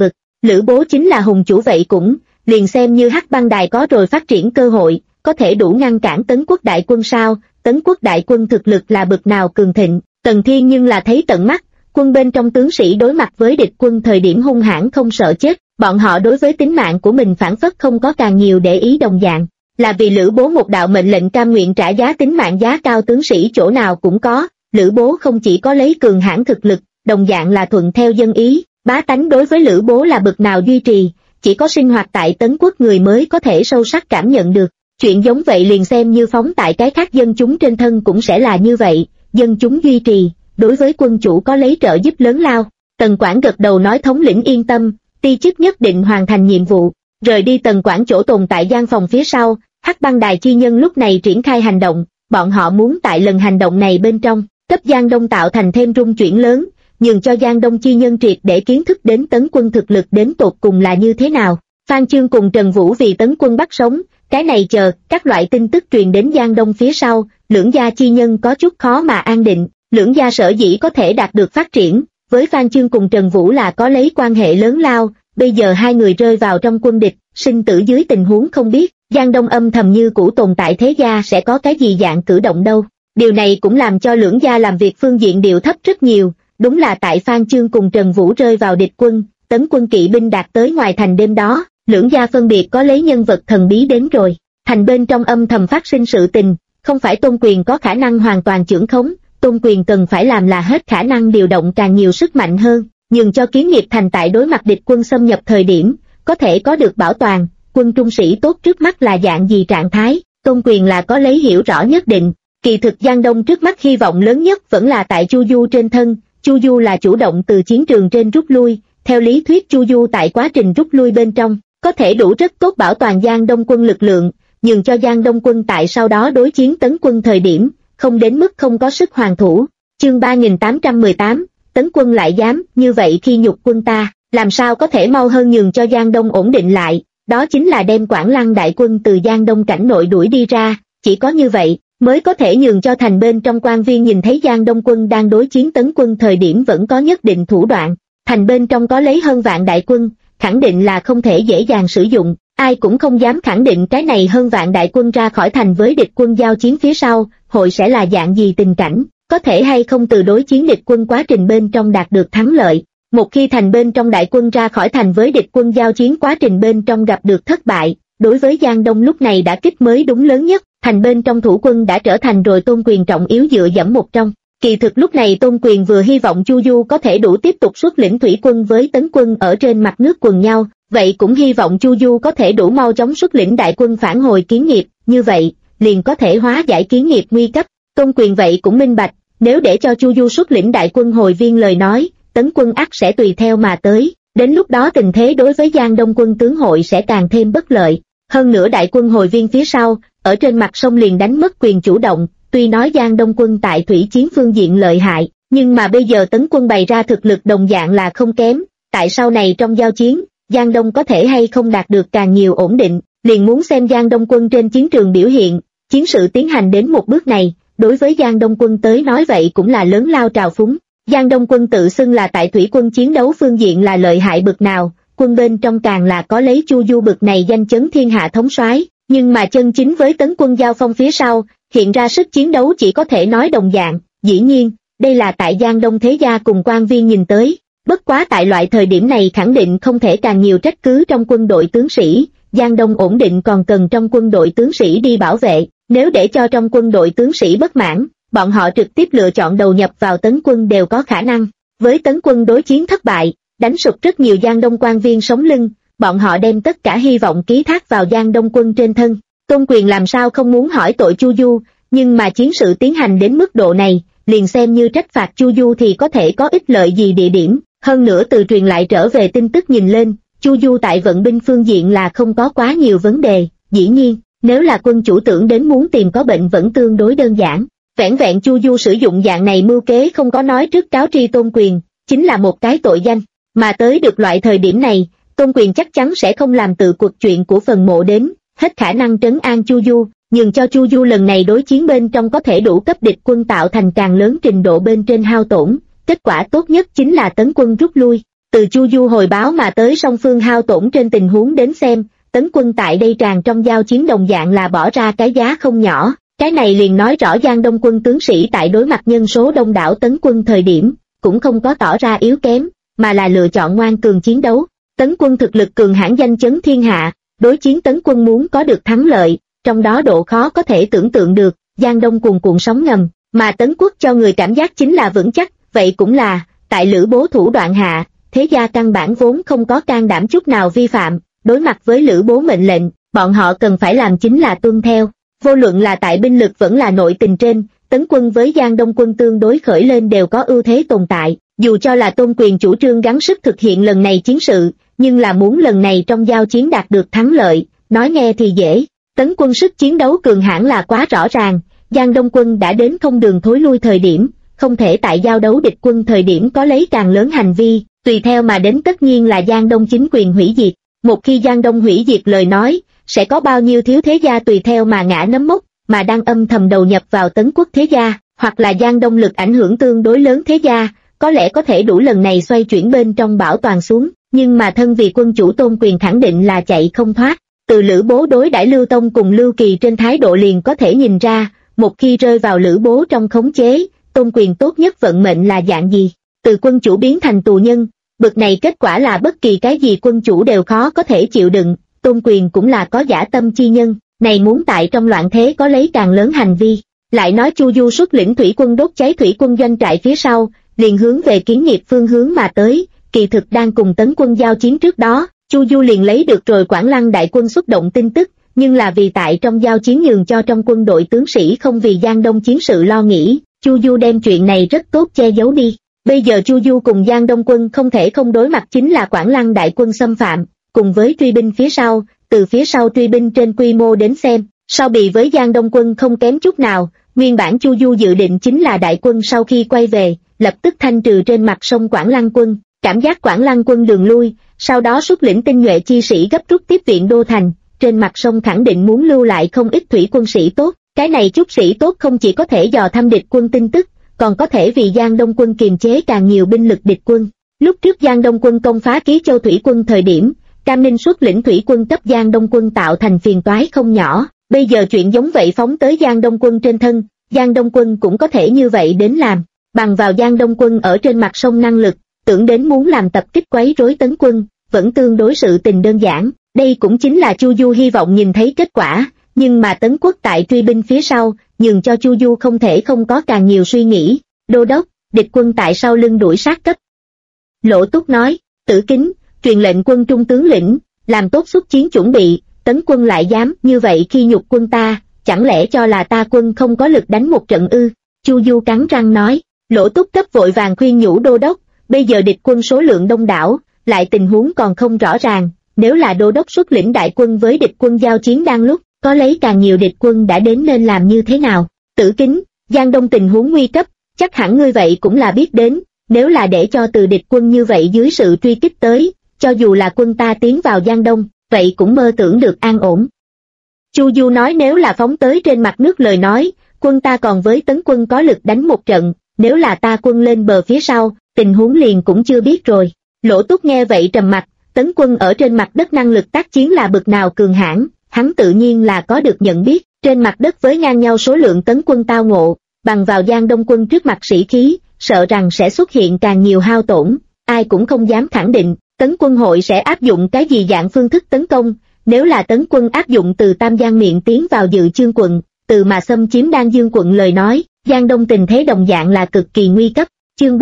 Lữ Bố chính là hùng chủ vậy cũng, liền xem như Hắc Băng Đài có rồi phát triển cơ hội, có thể đủ ngăn cản Tấn Quốc đại quân sao? Tấn Quốc đại quân thực lực là bực nào cường thịnh, Tần Thiên nhưng là thấy tận mắt, quân bên trong tướng sĩ đối mặt với địch quân thời điểm hung hãn không sợ chết, bọn họ đối với tính mạng của mình phản phất không có càng nhiều để ý đồng dạng, là vì Lữ Bố một đạo mệnh lệnh cam nguyện trả giá tính mạng giá cao tướng sĩ chỗ nào cũng có, Lữ Bố không chỉ có lấy cường hãn thực lực, đồng dạng là thuận theo dân ý, bá tánh đối với Lữ Bố là bực nào duy trì, chỉ có sinh hoạt tại Tấn Quốc người mới có thể sâu sắc cảm nhận được. Chuyện giống vậy liền xem như phóng tại cái khác dân chúng trên thân cũng sẽ là như vậy, dân chúng duy trì, đối với quân chủ có lấy trợ giúp lớn lao. Tần Quảng gật đầu nói thống lĩnh yên tâm, ti chức nhất định hoàn thành nhiệm vụ. Rời đi Tần Quảng chỗ tồn tại gian phòng phía sau, Hắc Băng Đài chi nhân lúc này triển khai hành động, bọn họ muốn tại lần hành động này bên trong, cấp Giang Đông tạo thành thêm rung chuyển lớn, nhường cho Giang Đông chi nhân triệt để kiến thức đến Tấn quân thực lực đến tột cùng là như thế nào. Phan Chương cùng Trần Vũ vì Tấn quân bắt sống, cái này chờ, các loại tin tức truyền đến Giang Đông phía sau, lưỡng gia chi nhân có chút khó mà an định, lưỡng gia sở dĩ có thể đạt được phát triển, với Phan Chương cùng Trần Vũ là có lấy quan hệ lớn lao, bây giờ hai người rơi vào trong quân địch, sinh tử dưới tình huống không biết, Giang Đông âm thầm như cũ tồn tại thế gia sẽ có cái gì dạng cử động đâu. Điều này cũng làm cho lưỡng gia làm việc phương diện điệu thấp rất nhiều, đúng là tại Phan Chương cùng Trần Vũ rơi vào địch quân, Tấn quân kỵ binh đạt tới ngoài thành đêm đó, lưỡng gia phân biệt có lấy nhân vật thần bí đến rồi, thành bên trong âm thầm phát sinh sự tình, không phải Tôn Quyền có khả năng hoàn toàn chưởng khống, Tôn Quyền cần phải làm là hết khả năng điều động càng nhiều sức mạnh hơn, nhường cho Kiến Nghiệp thành tại đối mặt địch quân xâm nhập thời điểm, có thể có được bảo toàn, quân trung sĩ tốt trước mắt là dạng gì trạng thái, Tôn Quyền là có lấy hiểu rõ nhất định. Kỳ thực Giang Đông trước mắt hy vọng lớn nhất vẫn là tại Chu Du trên thân, Chu Du là chủ động từ chiến trường trên rút lui, theo lý thuyết Chu Du tại quá trình rút lui bên trong, có thể đủ rất tốt bảo toàn Giang Đông quân lực lượng, nhường cho Giang Đông quân tại sau đó đối chiến Tấn quân thời điểm, không đến mức không có sức hoàn thủ. Chương 3818, Tấn quân lại dám như vậy khi nhục quân ta, làm sao có thể mau hơn nhường cho Giang Đông ổn định lại, đó chính là đem Quảng Lăng đại quân từ Giang Đông cảnh nội đuổi đi ra, chỉ có như vậy mới có thể nhường cho thành bên trong quan viên nhìn thấy Giang Đông quân đang đối chiến Tấn quân thời điểm vẫn có nhất định thủ đoạn, thành bên trong có lấy hơn vạn đại quân, khẳng định là không thể dễ dàng sử dụng, ai cũng không dám khẳng định cái này hơn vạn đại quân ra khỏi thành với địch quân giao chiến phía sau, hội sẽ là dạng gì tình cảnh, có thể hay không từ đối chiến địch quân quá trình bên trong đạt được thắng lợi. Một khi thành bên trong đại quân ra khỏi thành với địch quân giao chiến quá trình bên trong gặp được thất bại, đối với Giang Đông lúc này đã kích mới đúng lớn nhất, thành bên trong thủ quân đã trở thành rồi Tôn Quyền trọng yếu dựa dẫm một trong. Kỳ thực lúc này Tôn Quyền vừa hy vọng Chu Du có thể đủ tiếp tục xuất lĩnh thủy quân với Tấn quân ở trên mặt nước quần nhau, vậy cũng hy vọng Chu Du có thể đủ mau chóng xuất lĩnh đại quân phản hồi Kiến Nghiệp, như vậy, liền có thể hóa giải Kiến Nghiệp nguy cấp. Tôn Quyền vậy cũng minh bạch, nếu để cho Chu Du xuất lĩnh đại quân hồi viên lời nói, Tấn quân ắt sẽ tùy theo mà tới, đến lúc đó tình thế đối với Giang Đông quân tướng hội sẽ càng thêm bất lợi. Hơn nữa đại quân hồi viên phía sau, ở trên mặt sông liền đánh mất quyền chủ động, tuy nói Giang Đông quân tại thủy chiến phương diện lợi hại, nhưng mà bây giờ Tấn quân bày ra thực lực đồng dạng là không kém, tại sau này trong giao chiến, Giang Đông có thể hay không đạt được càng nhiều ổn định, liền muốn xem Giang Đông quân trên chiến trường biểu hiện, chiến sự tiến hành đến một bước này, đối với Giang Đông quân tới nói vậy cũng là lớn lao trào phúng. Giang Đông quân tự xưng là tại thủy quân chiến đấu phương diện là lợi hại bực nào, quân bên trong càng là có lấy Chu Du bực này danh chấn thiên hạ thống soái, nhưng mà chân chính với Tấn quân giao phong phía sau, hiện ra sức chiến đấu chỉ có thể nói đồng dạng, dĩ nhiên, đây là tại Giang Đông thế gia cùng quan viên nhìn tới, bất quá tại loại thời điểm này khẳng định không thể càng nhiều trách cứ trong quân đội tướng sĩ, Giang Đông ổn định còn cần trong quân đội tướng sĩ đi bảo vệ, nếu để cho trong quân đội tướng sĩ bất mãn, bọn họ trực tiếp lựa chọn đầu nhập vào Tấn quân đều có khả năng, với Tấn quân đối chiến thất bại, đánh sụp rất nhiều Giang Đông quan viên sống lưng, bọn họ đem tất cả hy vọng ký thác vào Giang Đông quân trên thân. Tôn Quyền làm sao không muốn hỏi tội Chu Du, nhưng mà chiến sự tiến hành đến mức độ này, liền xem như trách phạt Chu Du thì có thể có ích lợi gì địa điểm, hơn nữa từ truyền lại trở về tin tức nhìn lên, Chu Du tại vận binh phương diện là không có quá nhiều vấn đề, dĩ nhiên, nếu là quân chủ tưởng đến muốn tìm có bệnh vẫn tương đối đơn giản. Vẻn vẹn Chu Du sử dụng dạng này mưu kế không có nói trước cáo tri Tôn Quyền, chính là một cái tội danh, mà tới được loại thời điểm này, Tôn Quyền chắc chắn sẽ không làm tự cuộc chuyện của phần mộ đến, hết khả năng trấn an Chu Du, nhường cho Chu Du lần này đối chiến bên trong có thể đủ cấp địch quân tạo thành càng lớn trình độ bên trên hao tổn, kết quả tốt nhất chính là Tấn quân rút lui. Từ Chu Du hồi báo mà tới song phương hao tổn trên tình huống đến xem, Tấn quân tại đây tràn trong giao chiến đồng dạng là bỏ ra cái giá không nhỏ. Cái này liền nói rõ Giang Đông quân tướng sĩ tại đối mặt nhân số đông đảo Tấn quân thời điểm, cũng không có tỏ ra yếu kém, mà là lựa chọn ngoan cường chiến đấu. Tấn quân thực lực cường hãn danh chấn thiên hạ, đối chiến Tấn quân muốn có được thắng lợi, trong đó độ khó có thể tưởng tượng được. Giang Đông cuồn cuộn sóng ngầm, mà Tấn quốc cho người cảm giác chính là vững chắc, vậy cũng là, tại Lữ Bố thủ đoạn hạ, thế gia căn bản vốn không có can đảm chút nào vi phạm, đối mặt với Lữ Bố mệnh lệnh, bọn họ cần phải làm chính là tuân theo. Vô luận là tại binh lực vẫn là nội tình trên, Tấn quân với Giang Đông quân tương đối khởi lên đều có ưu thế tồn tại, dù cho là Tôn Quyền chủ trương gắng sức thực hiện lần này chiến sự, nhưng là muốn lần này trong giao chiến đạt được thắng lợi, nói nghe thì dễ. Tấn quân sức chiến đấu cường hãn là quá rõ ràng, Giang Đông quân đã đến không đường thối lui thời điểm, không thể tại giao đấu địch quân thời điểm có lấy càng lớn hành vi, tùy theo mà đến tất nhiên là Giang Đông chính quyền hủy diệt. Một khi Giang Đông hủy diệt lời nói, sẽ có bao nhiêu thiếu thế gia tùy theo mà ngã nấm mốc, mà đang âm thầm đầu nhập vào Tấn quốc thế gia, hoặc là Giang Đông lực ảnh hưởng tương đối lớn thế gia, có lẽ có thể đủ lần này xoay chuyển bên trong bảo toàn xuống, nhưng mà thân vì quân chủ Tôn Quyền khẳng định là chạy không thoát. Từ Lữ Bố đối đãi Lưu Tông cùng Lưu Kỳ trên thái độ liền có thể nhìn ra, một khi rơi vào Lữ Bố trong khống chế, Tôn Quyền tốt nhất vận mệnh là dạng gì. Từ quân chủ biến thành tù nhân, bực này kết quả là bất kỳ cái gì quân chủ đều khó có thể chịu đựng. Tôn Quyền cũng là có dã tâm chi nhân, này muốn tại trong loạn thế có lấy càng lớn hành vi. Lại nói Chu Du xuất lĩnh thủy quân đốt cháy thủy quân doanh trại phía sau, liền hướng về Kiến Nghiệp phương hướng mà tới, kỳ thực đang cùng Tấn quân giao chiến trước đó, Chu Du liền lấy được rồi Quảng Lăng đại quân xuất động tin tức, nhưng là vì tại trong giao chiến nhường cho trong quân đội tướng sĩ không vì Giang Đông chiến sự lo nghĩ, Chu Du đem chuyện này rất tốt che giấu đi. Bây giờ Chu Du cùng Giang Đông quân không thể không đối mặt chính là Quảng Lăng đại quân xâm phạm, cùng với truy binh phía sau, từ phía sau truy binh trên quy mô đến xem, sau bị với Giang Đông quân không kém chút nào. Nguyên bản Chu Du dự định chính là đại quân sau khi quay về, lập tức thanh trừ trên mặt sông Quảng Lăng quân, cảm giác Quảng Lăng quân đường lui, sau đó xuất lĩnh tinh nhuệ chi sĩ gấp rút tiếp viện đô thành, trên mặt sông khẳng định muốn lưu lại không ít thủy quân sĩ tốt, cái này chút sĩ tốt không chỉ có thể dò thăm địch quân tin tức, còn có thể vì Giang Đông quân kiềm chế càng nhiều binh lực địch quân. Lúc trước Giang Đông quân công phá Ký Châu thủy quân thời điểm, Cam Ninh xuất lĩnh thủy quân cấp Giang Đông quân tạo thành phiền toái không nhỏ, bây giờ chuyện giống vậy phóng tới Giang Đông quân trên thân, Giang Đông quân cũng có thể như vậy đến làm, bằng vào Giang Đông quân ở trên mặt sông năng lực, tưởng đến muốn làm tập kích quấy rối Tấn quân, vẫn tương đối sự tình đơn giản, đây cũng chính là Chu Du hy vọng nhìn thấy kết quả, nhưng mà Tấn quốc tại truy binh phía sau, nhường cho Chu Du không thể không có càng nhiều suy nghĩ. Đô đốc, địch quân tại sau lưng đuổi sát cấp. Lỗ Túc nói, Tử Kính, truyền lệnh quân trung tướng lĩnh, làm tốt xuất chiến chuẩn bị, Tấn quân lại dám như vậy khi nhục quân ta, chẳng lẽ cho là ta quân không có lực đánh một trận ư? Chu Du cắn răng nói. Lỗ Túc cấp vội vàng khuyên nhủ đô đốc, bây giờ địch quân số lượng đông đảo, lại tình huống còn không rõ ràng, nếu là đô đốc xuất lĩnh đại quân với địch quân giao chiến đang lúc, có lấy càng nhiều địch quân đã đến nên làm như thế nào? Tử Kính, Giang Đông tình huống nguy cấp, chắc hẳn ngươi vậy cũng là biết đến, nếu là để cho từ địch quân như vậy dưới sự truy kích tới, cho dù là quân ta tiến vào Giang Đông, vậy cũng mơ tưởng được an ổn. Chu Du nói nếu là phóng tới trên mặt nước lời nói, quân ta còn với Tấn quân có lực đánh một trận, nếu là ta quân lên bờ phía sau, tình huống liền cũng chưa biết rồi. Lỗ Túc nghe vậy trầm mặt, Tấn quân ở trên mặt đất năng lực tác chiến là bực nào cường hãn, hắn tự nhiên là có được nhận biết, trên mặt đất với ngang nhau số lượng Tấn quân tao ngộ, bằng vào Giang Đông quân trước mặt sĩ khí, sợ rằng sẽ xuất hiện càng nhiều hao tổn, ai cũng không dám khẳng định, Tấn quân hội sẽ áp dụng cái gì dạng phương thức tấn công, nếu là Tấn quân áp dụng từ Tam Giang miệng tiến vào Dự Chương quận, từ mà xâm chiếm Đan Dương quận lời nói, Giang Đông tình thế đồng dạng là cực kỳ nguy cấp. Chương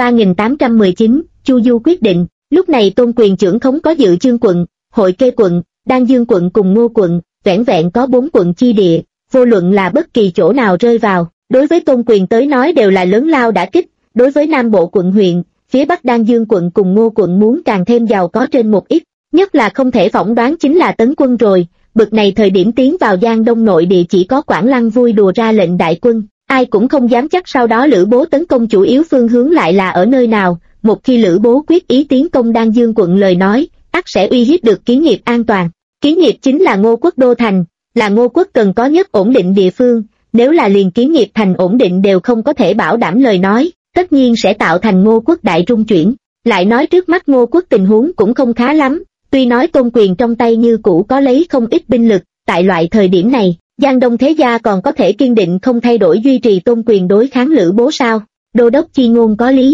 3819, Chu Du quyết định, lúc này Tôn Quyền trưởng khống có Dự Chương quận, Hội Kê quận, Đan Dương quận cùng Ngô quận, vẻn vẹn có 4 quận chi địa, vô luận là bất kỳ chỗ nào rơi vào, đối với Tôn Quyền tới nói đều là lớn lao đả kích, đối với Nam Bộ quận huyện, phía Bắc Đan Dương quận cùng Ngô quận muốn càng thêm giàu có trên một ít, nhất là không thể phỏng đoán chính là Tấn quân rồi, bực này thời điểm tiến vào Giang Đông nội địa chỉ có Quảng Lăng vui đùa ra lệnh đại quân, ai cũng không dám chắc sau đó Lữ Bố tấn công chủ yếu phương hướng lại là ở nơi nào, một khi Lữ Bố quyết ý tiến công Đan Dương quận lời nói, ắt sẽ uy hiếp được Kiến Nghiệp an toàn. Kiến Nghiệp chính là Ngô quốc đô thành, là Ngô quốc cần có nhất ổn định địa phương, nếu là liền Kiến Nghiệp thành ổn định đều không có thể bảo đảm lời nói, tất nhiên sẽ tạo thành Ngô quốc đại trung chuyển. Lại nói trước mắt Ngô quốc tình huống cũng không khá lắm, tuy nói tôn quyền trong tay như cũ có lấy không ít binh lực, tại loại thời điểm này, Giang Đông thế gia còn có thể kiên định không thay đổi duy trì tôn quyền đối kháng Lữ Bố sao? Đô đốc chi ngôn có lý.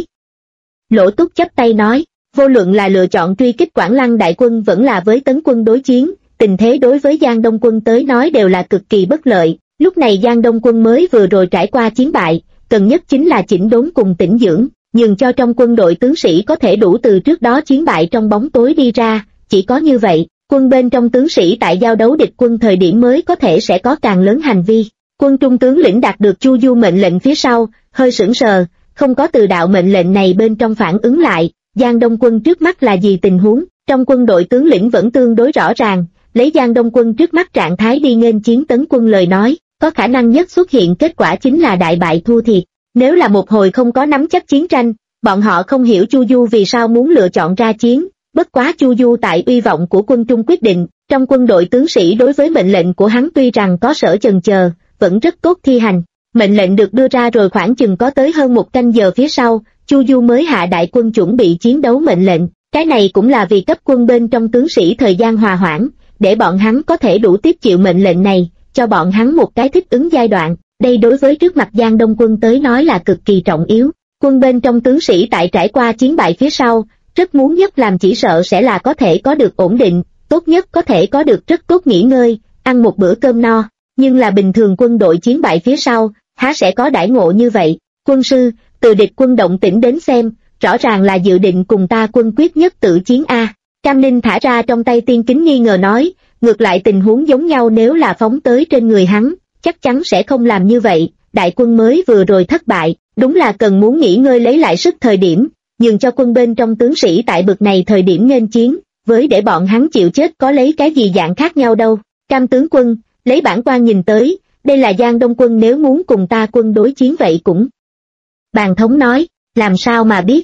Lỗ Túc chắp tay nói, vô luận là lựa chọn truy kích Quảng Lăng đại quân vẫn là với Tấn quân đối chiến, tình thế đối với Giang Đông quân tới nói đều là cực kỳ bất lợi. Lúc này Giang Đông quân mới vừa rồi trải qua chiến bại, cần nhất chính là chỉnh đốn cùng tĩnh dưỡng, nhường cho trong quân đội tướng sĩ có thể đủ từ trước đó chiến bại trong bóng tối đi ra, chỉ có như vậy, quân bên trong tướng sĩ tại giao đấu địch quân thời điểm mới có thể sẽ có càng lớn hành vi. Quân trung tướng lĩnh đạt được Chu Du mệnh lệnh phía sau, hơi sững sờ, không có từ đạo mệnh lệnh này bên trong phản ứng lại, Giang Đông quân trước mắt là gì tình huống, trong quân đội tướng lĩnh vẫn tương đối rõ ràng, lấy Giang Đông quân trước mắt trạng thái đi nghênh chiến Tấn quân lời nói, có khả năng nhất xuất hiện kết quả chính là đại bại thua thiệt. Nếu là một hồi không có nắm chắc chiến tranh, bọn họ không hiểu Chu Du vì sao muốn lựa chọn ra chiến, bất quá Chu Du tại uy vọng của quân Trung quyết định, trong quân đội tướng sĩ đối với mệnh lệnh của hắn tuy rằng có sở chần chờ, vẫn rất tốt thi hành. Mệnh lệnh được đưa ra rồi khoảng chừng có tới hơn một canh giờ phía sau, Chu Du mới hạ đại quân chuẩn bị chiến đấu mệnh lệnh, cái này cũng là vì cấp quân bên trong tướng sĩ thời gian hòa hoãn, để bọn hắn có thể đủ tiếp chịu mệnh lệnh này, cho bọn hắn một cái thích ứng giai đoạn. Đây đối với trước mặt Giang Đông quân tới nói là cực kỳ trọng yếu. Quân bên trong tướng sĩ tại trải qua chiến bại phía sau, rất muốn nhất làm chỉ sợ sẽ là có thể có được ổn định, tốt nhất có thể có được rất tốt nghỉ ngơi, ăn một bữa cơm no, nhưng là bình thường quân đội chiến bại phía sau, há sẽ có đãi ngộ như vậy. Quân sư, từ địch quân động tĩnh đến xem, rõ ràng là dự định cùng ta quân quyết nhất tử chiến a. Cam Ninh thả ra trong tay tiên kính nghi ngờ nói, ngược lại tình huống giống nhau nếu là phóng tới trên người hắn, chắc chắn sẽ không làm như vậy, đại quân mới vừa rồi thất bại, đúng là cần muốn nghỉ ngơi lấy lại sức thời điểm, nhường cho quân bên trong tướng sĩ tại bực này thời điểm nghênh chiến, với để bọn hắn chịu chết có lấy cái gì dạng khác nhau đâu. Cam tướng quân, lấy bản quan nhìn tới, đây là Giang Đông quân nếu muốn cùng ta quân đối chiến vậy cũng. Bàn thống nói, làm sao mà biết?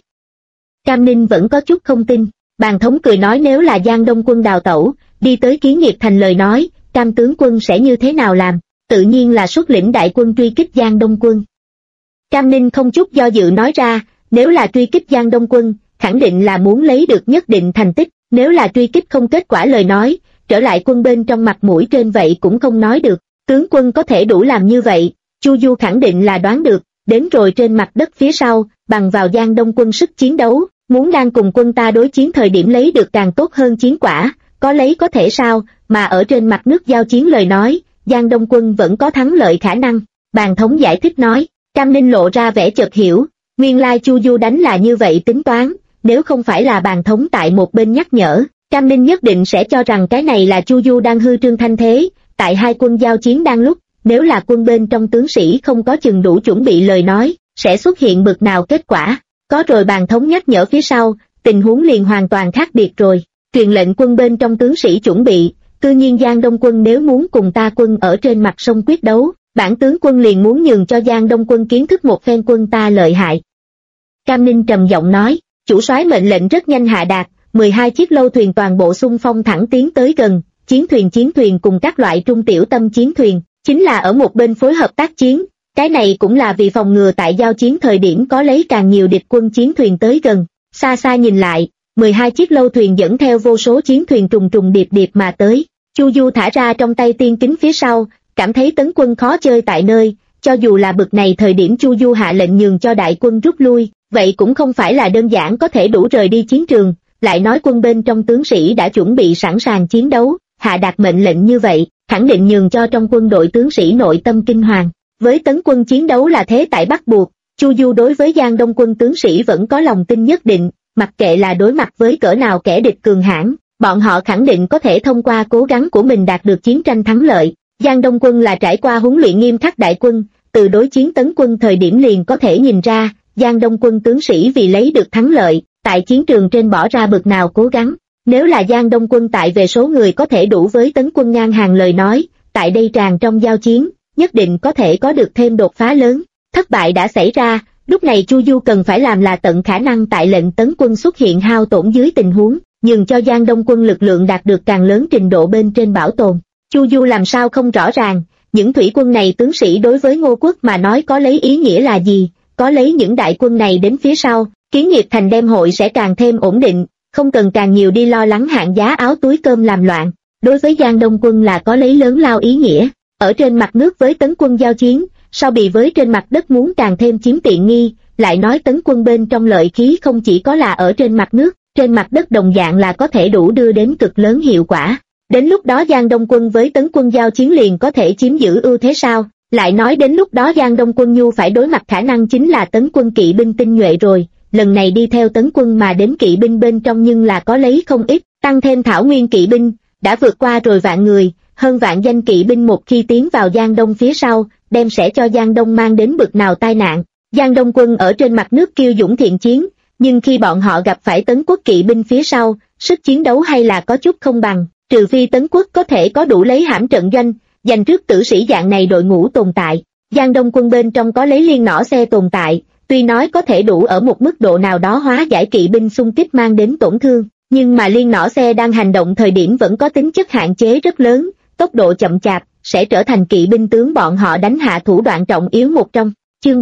Cam Ninh vẫn có chút không tin, bàn thống cười nói nếu là Giang Đông quân đào tẩu, đi tới Kiến Nghiệp thành lời nói, Cam tướng quân sẽ như thế nào làm? Tự nhiên là xuất lĩnh đại quân truy kích Giang Đông quân. Cam Ninh không chút do dự nói ra, nếu là truy kích Giang Đông quân, khẳng định là muốn lấy được nhất định thành tích, nếu là truy kích không kết quả lời nói, trở lại quân bên trong mặt mũi trên vậy cũng không nói được. Tướng quân có thể đủ làm như vậy, Chu Du khẳng định là đoán được, đến rồi trên mặt đất phía sau, bằng vào Giang Đông quân sức chiến đấu, muốn đang cùng quân ta đối chiến thời điểm lấy được càng tốt hơn chiến quả, có lấy có thể sao, mà ở trên mặt nước giao chiến lời nói, Giang Đông quân vẫn có thắng lợi khả năng. Bàn thống giải thích nói, Cam Ninh lộ ra vẻ chợt hiểu, nguyên lai Chu Du đánh là như vậy tính toán, nếu không phải là bàn thống tại một bên nhắc nhở, Cam Ninh nhất định sẽ cho rằng cái này là Chu Du đang hư trương thanh thế, tại hai quân giao chiến đang lúc, nếu là quân bên trong tướng sĩ không có chừng đủ chuẩn bị lời nói, sẽ xuất hiện bực nào kết quả. Có rồi bàn thống nhắc nhở phía sau, tình huống liền hoàn toàn khác biệt rồi, truyền lệnh quân bên trong tướng sĩ chuẩn bị, tự nhiên Giang Đông quân nếu muốn cùng ta quân ở trên mặt sông quyết đấu, bản tướng quân liền muốn nhường cho Giang Đông quân kiến thức một phen quân ta lợi hại. Cam Ninh trầm giọng nói, chủ soái mệnh lệnh rất nhanh hạ đạt, 12 chiếc lâu thuyền toàn bộ xung phong thẳng tiến tới gần, chiến thuyền cùng các loại trung tiểu tâm chiến thuyền, chính là ở một bên phối hợp tác chiến, cái này cũng là vì phòng ngừa tại giao chiến thời điểm có lấy càng nhiều địch quân chiến thuyền tới gần. Xa xa nhìn lại, 12 chiếc lâu thuyền dẫn theo vô số chiến thuyền trùng trùng điệp điệp mà tới. Chu Du thả ra trong tay tiên kính phía sau, cảm thấy Tấn quân khó chơi tại nơi, cho dù là bực này thời điểm Chu Du hạ lệnh nhường cho đại quân rút lui, vậy cũng không phải là đơn giản có thể đủ rời đi chiến trường, lại nói quân bên trong tướng sĩ đã chuẩn bị sẵn sàng chiến đấu, hạ đạt mệnh lệnh như vậy, khẳng định nhường cho trong quân đội tướng sĩ nội tâm kinh hoàng. Với Tấn quân chiến đấu là thế tại bắt buộc, Chu Du đối với Giang Đông quân tướng sĩ vẫn có lòng tin nhất định, mặc kệ là đối mặt với cỡ nào kẻ địch cường hãn, bọn họ khẳng định có thể thông qua cố gắng của mình đạt được chiến tranh thắng lợi. Giang Đông quân là trải qua huấn luyện nghiêm khắc đại quân, từ đối chiến Tấn quân thời điểm liền có thể nhìn ra, Giang Đông quân tướng sĩ vì lấy được thắng lợi, tại chiến trường trên bỏ ra bực nào cố gắng. Nếu là Giang Đông quân tại về số người có thể đủ với Tấn quân ngang hàng lời nói, tại đây tràn trong giao chiến, nhất định có thể có được thêm đột phá lớn. Thất bại đã xảy ra, lúc này Chu Du cần phải làm là tận khả năng tại lệnh Tấn quân xuất hiện hao tổn dưới tình huống, nhường cho Giang Đông quân lực lượng đạt được càng lớn trình độ bên trên bảo tồn. Chu Du làm sao không rõ ràng, những thủy quân này tướng sĩ đối với Ngô quốc mà nói có lấy ý nghĩa là gì, có lấy những đại quân này đến phía sau, Kiến Nghiệp Thành đem hội sẽ càng thêm ổn định, không cần càng nhiều đi lo lắng hạng giá áo túi cơm làm loạn. Đối với Giang Đông quân là có lấy lớn lao ý nghĩa, ở trên mặt nước với Tấn quân giao chiến, so bì với trên mặt đất muốn càng thêm chiếm tiện nghi, lại nói Tấn quân bên trong lợi khí không chỉ có là ở trên mặt nước, trên mặt đất đồng dạng là có thể đủ đưa đến cực lớn hiệu quả. Đến lúc đó Giang Đông quân với Tấn quân giao chiến liền có thể chiếm giữ ưu thế sao? Lại nói đến lúc đó Giang Đông quân nhu phải đối mặt khả năng chính là Tấn quân kỵ binh tinh nhuệ rồi, lần này đi theo Tấn quân mà đến kỵ binh bên trong nhưng là có lấy không ít, tăng thêm thảo nguyên kỵ binh, đã vượt qua rồi vạn người, hơn vạn danh kỵ binh một khi tiến vào Giang Đông phía sau, đem sẽ cho Giang Đông mang đến bực nào tai nạn. Giang Đông quân ở trên mặt nước kiêu dũng thiện chiến, nhưng khi bọn họ gặp phải Tấn quốc kỵ binh phía sau, sức chiến đấu hay là có chút không bằng, trừ phi Tấn quốc có thể có đủ lấy hãm trận doanh, giành trước tử sĩ dạng này đội ngũ tồn tại. Giang Đông quân bên trong có lấy liên nỏ xe tồn tại, tuy nói có thể đủ ở một mức độ nào đó hóa giải kỵ binh xung kích mang đến tổn thương, nhưng mà liên nỏ xe đang hành động thời điểm vẫn có tính chất hạn chế rất lớn, tốc độ chậm chạp, sẽ trở thành kỵ binh tướng bọn họ đánh hạ thủ đoạn trọng yếu một trong. Chương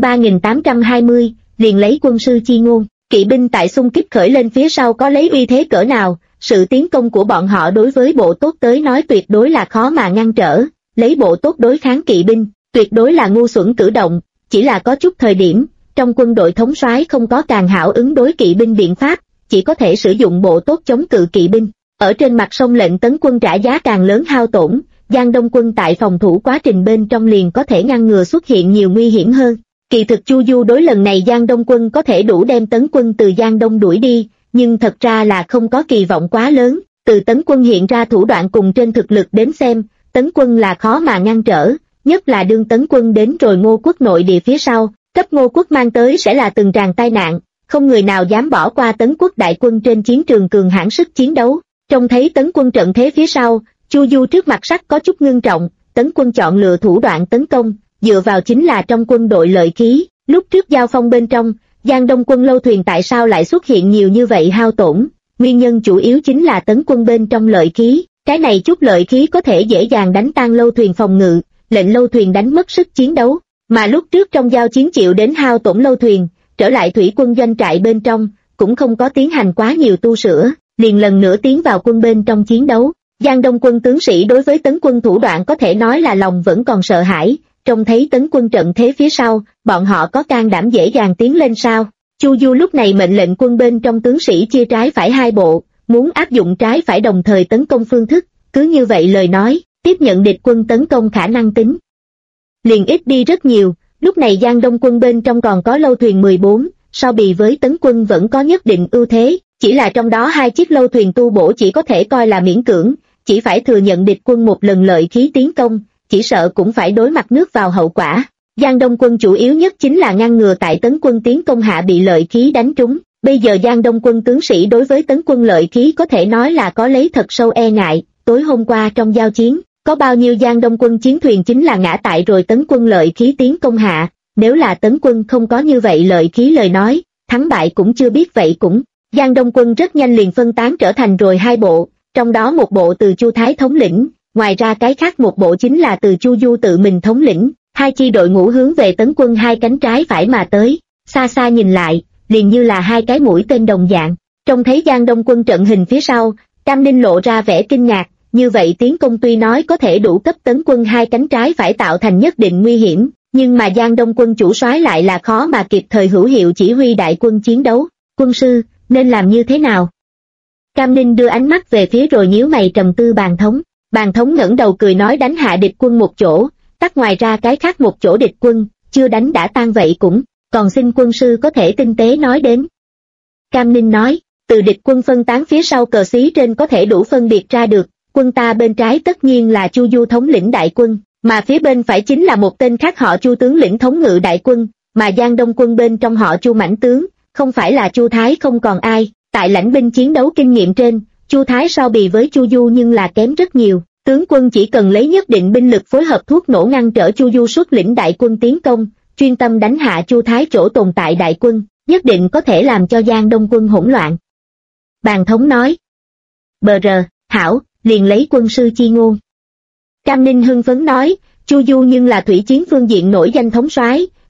3820, liền lấy quân sư chi ngôn, kỵ binh tại xung kích khởi lên phía sau có lấy uy thế cỡ nào, sự tiến công của bọn họ đối với bộ tốt tới nói tuyệt đối là khó mà ngăn trở, lấy bộ tốt đối kháng kỵ binh, tuyệt đối là ngu xuẩn cử động, chỉ là có chút thời điểm, trong quân đội thống soái không có càng hảo ứng đối kỵ binh biện pháp, chỉ có thể sử dụng bộ tốt chống cự kỵ binh. Ở trên mặt sông lệnh Tấn quân trả giá càng lớn hao tổn, Giang Đông quân tại phòng thủ quá trình bên trong liền có thể ngăn ngừa xuất hiện nhiều nguy hiểm hơn. Kỳ thực Chu Du đối lần này Giang Đông quân có thể đủ đem Tấn quân từ Giang Đông đuổi đi, nhưng thật ra là không có kỳ vọng quá lớn, từ Tấn quân hiện ra thủ đoạn cùng trên thực lực đến xem, Tấn quân là khó mà ngăn trở, nhất là đương Tấn quân đến rồi Ngô quốc nội địa phía sau, cấp Ngô quốc mang tới sẽ là từng tràng tai nạn, không người nào dám bỏ qua Tấn quốc đại quân trên chiến trường cường hãn sức chiến đấu. Trông thấy Tấn quân trận thế phía sau, Chu Du trước mặt sắc có chút ngưng trọng, Tấn quân chọn lựa thủ đoạn tấn công, dựa vào chính là trong quân đội lợi khí, lúc trước giao phong bên trong, Giang Đông quân lâu thuyền tại sao lại xuất hiện nhiều như vậy hao tổn, nguyên nhân chủ yếu chính là Tấn quân bên trong lợi khí, cái này chút lợi khí có thể dễ dàng đánh tan lâu thuyền phòng ngự, lệnh lâu thuyền đánh mất sức chiến đấu, mà lúc trước trong giao chiến chịu đến hao tổn lâu thuyền, trở lại thủy quân doanh trại bên trong, cũng không có tiến hành quá nhiều tu sửa, liền lần nữa tiến vào quân bên trong chiến đấu. Giang Đông quân tướng sĩ đối với Tấn quân thủ đoạn có thể nói là lòng vẫn còn sợ hãi, trông thấy Tấn quân trận thế phía sau, bọn họ có can đảm dễ dàng tiến lên sao? Chu Du lúc này mệnh lệnh quân bên trong tướng sĩ chia trái phải hai bộ, muốn áp dụng trái phải đồng thời tấn công phương thức, cứ như vậy lời nói, tiếp nhận địch quân tấn công khả năng tính liền ít đi rất nhiều. Lúc này Giang Đông quân bên trong còn có lâu thuyền 14, so bì với Tấn quân vẫn có nhất định ưu thế, chỉ là trong đó hai chiếc lâu thuyền tu bổ chỉ có thể coi là miễn cưỡng, chỉ phải thừa nhận địch quân một lần lợi khí tiến công, chỉ sợ cũng phải đối mặt nước vào hậu quả. Giang Đông quân chủ yếu nhất chính là ngăn ngừa tại Tấn quân tiến công hạ bị lợi khí đánh trúng. Bây giờ Giang Đông quân tướng sĩ đối với Tấn quân lợi khí có thể nói là có lấy thật sâu e ngại. Tối hôm qua trong giao chiến, có bao nhiêu Giang Đông quân chiến thuyền chính là ngã tại rồi Tấn quân lợi khí tiến công hạ, nếu là Tấn quân không có như vậy lợi khí lời nói, thắng bại cũng chưa biết vậy cũng. Giang Đông quân rất nhanh liền phân tán trở thành rồi hai bộ, trong đó một bộ từ Chu Thái thống lĩnh, ngoài ra cái khác một bộ chính là từ Chu Du tự mình thống lĩnh, hai chi đội ngũ hướng về Tấn quân hai cánh trái phải mà tới, xa xa nhìn lại, liền như là hai cái mũi tên đồng dạng. Trông thấy Giang Đông quân trận hình phía sau, Cam Ninh lộ ra vẻ kinh ngạc, như vậy tiến công tuy nói có thể đủ cấp Tấn quân hai cánh trái phải tạo thành nhất định nguy hiểm, nhưng mà Giang Đông quân chủ soái lại là khó mà kịp thời hữu hiệu chỉ huy đại quân chiến đấu. Quân sư, nên làm như thế nào? Cam Ninh đưa ánh mắt về phía rồi nhíu mày trầm tư Bàn Thống. Bàn Thống ngẩng đầu cười nói đánh hạ địch quân một chỗ, tắt ngoài ra cái khác một chỗ địch quân, chưa đánh đã tan vậy cũng, còn xin quân sư có thể tinh tế nói đến. Cam Ninh nói, từ địch quân phân tán phía sau cờ xí trên có thể đủ phân biệt ra được, quân ta bên trái tất nhiên là Chu Du thống lĩnh đại quân, mà phía bên phải chính là một tên khác họ Chu tướng lĩnh thống ngự đại quân, mà Giang Đông quân bên trong họ Chu mãnh tướng, không phải là Chu Thái không còn ai, tại lãnh binh chiến đấu kinh nghiệm trên, Chu Thái so bì với Chu Du nhưng là kém rất nhiều, tướng quân chỉ cần lấy nhất định binh lực phối hợp thuốc nổ ngăn trở Chu Du xuất lĩnh đại quân tiến công, chuyên tâm đánh hạ Chu Thái chỗ tồn tại đại quân, nhất định có thể làm cho Giang Đông quân hỗn loạn. Bàn Thống nói, hảo, liền lấy quân sư chi ngôn. Cam Ninh hưng phấn nói, Chu Du nhưng là thủy chiến phương diện nổi danh thống soái,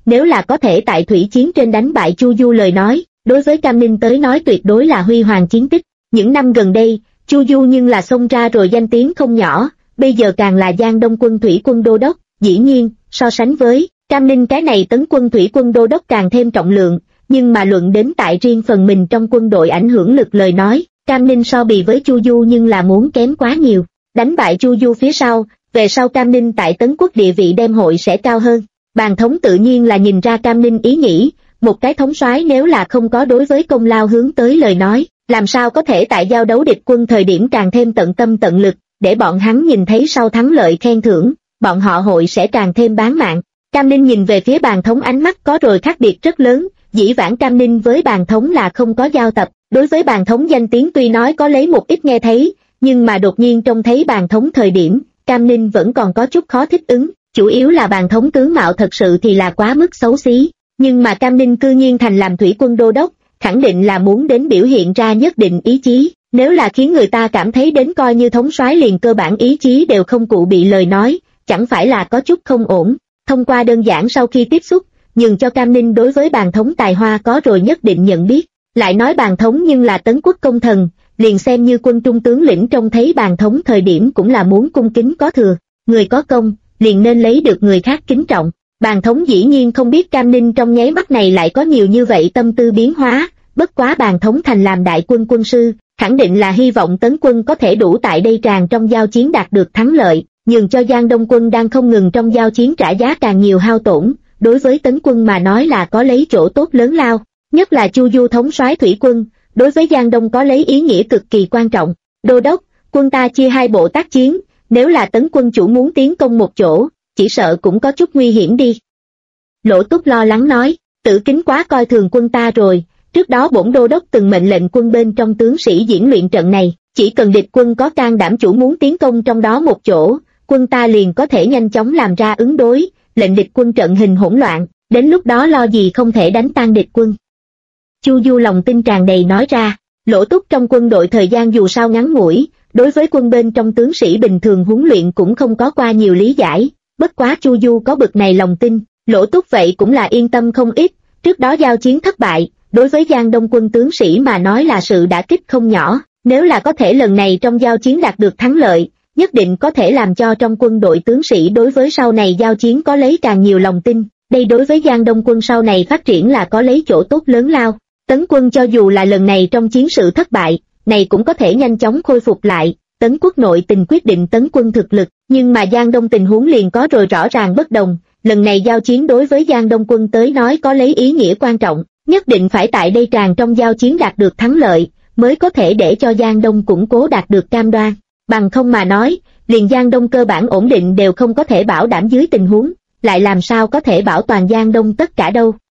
nếu là có thể tại thủy chiến trên đánh bại Chu Du lời nói, đối với Cam Ninh tới nói tuyệt đối là huy hoàng chiến tích. Những năm gần đây, Chu Du nhưng là xông ra rồi danh tiếng không nhỏ, bây giờ càng là Giang Đông quân thủy quân đô đốc, dĩ nhiên, so sánh với Cam Ninh cái này tấn quân thủy quân đô đốc càng thêm trọng lượng, nhưng mà luận đến tại riêng phần mình trong quân đội ảnh hưởng lực lời nói, Cam Ninh so bì với Chu Du nhưng là muốn kém quá nhiều. Đánh bại Chu Du phía sau, về sau Cam Ninh tại Tấn Quốc địa vị đem hội sẽ cao hơn. Bàn thống tự nhiên là nhìn ra Cam Ninh ý nghĩ, một cái thống soái nếu là không có đối với công lao hướng tới lời nói, làm sao có thể tại giao đấu địch quân thời điểm càng thêm tận tâm tận lực, để bọn hắn nhìn thấy sau thắng lợi khen thưởng, bọn họ hội sẽ càng thêm bán mạng. Cam Ninh nhìn về phía bàn thống ánh mắt có rồi khác biệt rất lớn, dĩ vãng Cam Ninh với bàn thống là không có giao tập, đối với bàn thống danh tiếng tuy nói có lấy một ít nghe thấy, nhưng mà đột nhiên trông thấy bàn thống thời điểm, Cam Ninh vẫn còn có chút khó thích ứng, chủ yếu là bàn thống tướng mạo thật sự thì là quá mức xấu xí, nhưng mà Cam Ninh cư nhiên thành làm thủy quân đô đốc, khẳng định là muốn đến biểu hiện ra nhất định ý chí, nếu là khiến người ta cảm thấy đến coi như thống soái liền cơ bản ý chí đều không cụ bị lời nói, chẳng phải là có chút không ổn. Thông qua đơn giản sau khi tiếp xúc, nhường cho Cam Ninh đối với bàn thống tài hoa có rồi nhất định nhận biết, lại nói bàn thống nhưng là Tấn Quốc công thần, liền xem như quân trung tướng lĩnh trông thấy bàn thống thời điểm cũng là muốn cung kính có thừa, người có công, liền nên lấy được người khác kính trọng. Bàn thống dĩ nhiên không biết Cam Ninh trong nháy mắt này lại có nhiều như vậy tâm tư biến hóa, bất quá bàn thống thành làm đại quân quân sư, khẳng định là hy vọng Tấn quân có thể đủ tại đây tràn trong giao chiến đạt được thắng lợi, nhường cho Giang Đông quân đang không ngừng trong giao chiến trả giá càng nhiều hao tổn, đối với Tấn quân mà nói là có lấy chỗ tốt lớn lao, nhất là Chu Du thống soái thủy quân, đối với Giang Đông có lấy ý nghĩa cực kỳ quan trọng. Đô đốc, quân ta chia hai bộ tác chiến, nếu là Tấn quân chủ muốn tiến công một chỗ, chỉ sợ cũng có chút nguy hiểm đi. Lỗ Túc lo lắng nói, Tử Kính quá coi thường quân ta rồi, trước đó bổn đô đốc từng mệnh lệnh quân bên trong tướng sĩ diễn luyện trận này, chỉ cần địch quân có can đảm chủ muốn tiến công trong đó một chỗ, quân ta liền có thể nhanh chóng làm ra ứng đối, lệnh địch quân trận hình hỗn loạn, đến lúc đó lo gì không thể đánh tan địch quân. Chu Du lòng tin tràn đầy nói ra, Lỗ Túc trong quân đội thời gian dù sao ngắn ngủi, đối với quân bên trong tướng sĩ bình thường huấn luyện cũng không có qua nhiều lý giải, bất quá Chu Du có bực này lòng tin, Lỗ Túc vậy cũng là yên tâm không ít, trước đó giao chiến thất bại, đối với Giang Đông quân tướng sĩ mà nói là sự đả kích không nhỏ, nếu là có thể lần này trong giao chiến đạt được thắng lợi, nhất định có thể làm cho trong quân đội tướng sĩ đối với sau này giao chiến có lấy càng nhiều lòng tin, đây đối với Giang Đông quân sau này phát triển là có lấy chỗ tốt lớn lao. Tấn quân cho dù là lần này trong chiến sự thất bại, này cũng có thể nhanh chóng khôi phục lại, Tấn quốc nội tình quyết định Tấn quân thực lực, nhưng mà Giang Đông tình huống liền có rồi rõ ràng bất đồng, lần này giao chiến đối với Giang Đông quân tới nói có lấy ý nghĩa quan trọng, nhất định phải tại đây tràn trong giao chiến đạt được thắng lợi, mới có thể để cho Giang Đông củng cố đạt được cam đoan, bằng không mà nói, liền Giang Đông cơ bản ổn định đều không có thể bảo đảm dưới tình huống, lại làm sao có thể bảo toàn Giang Đông tất cả đâu.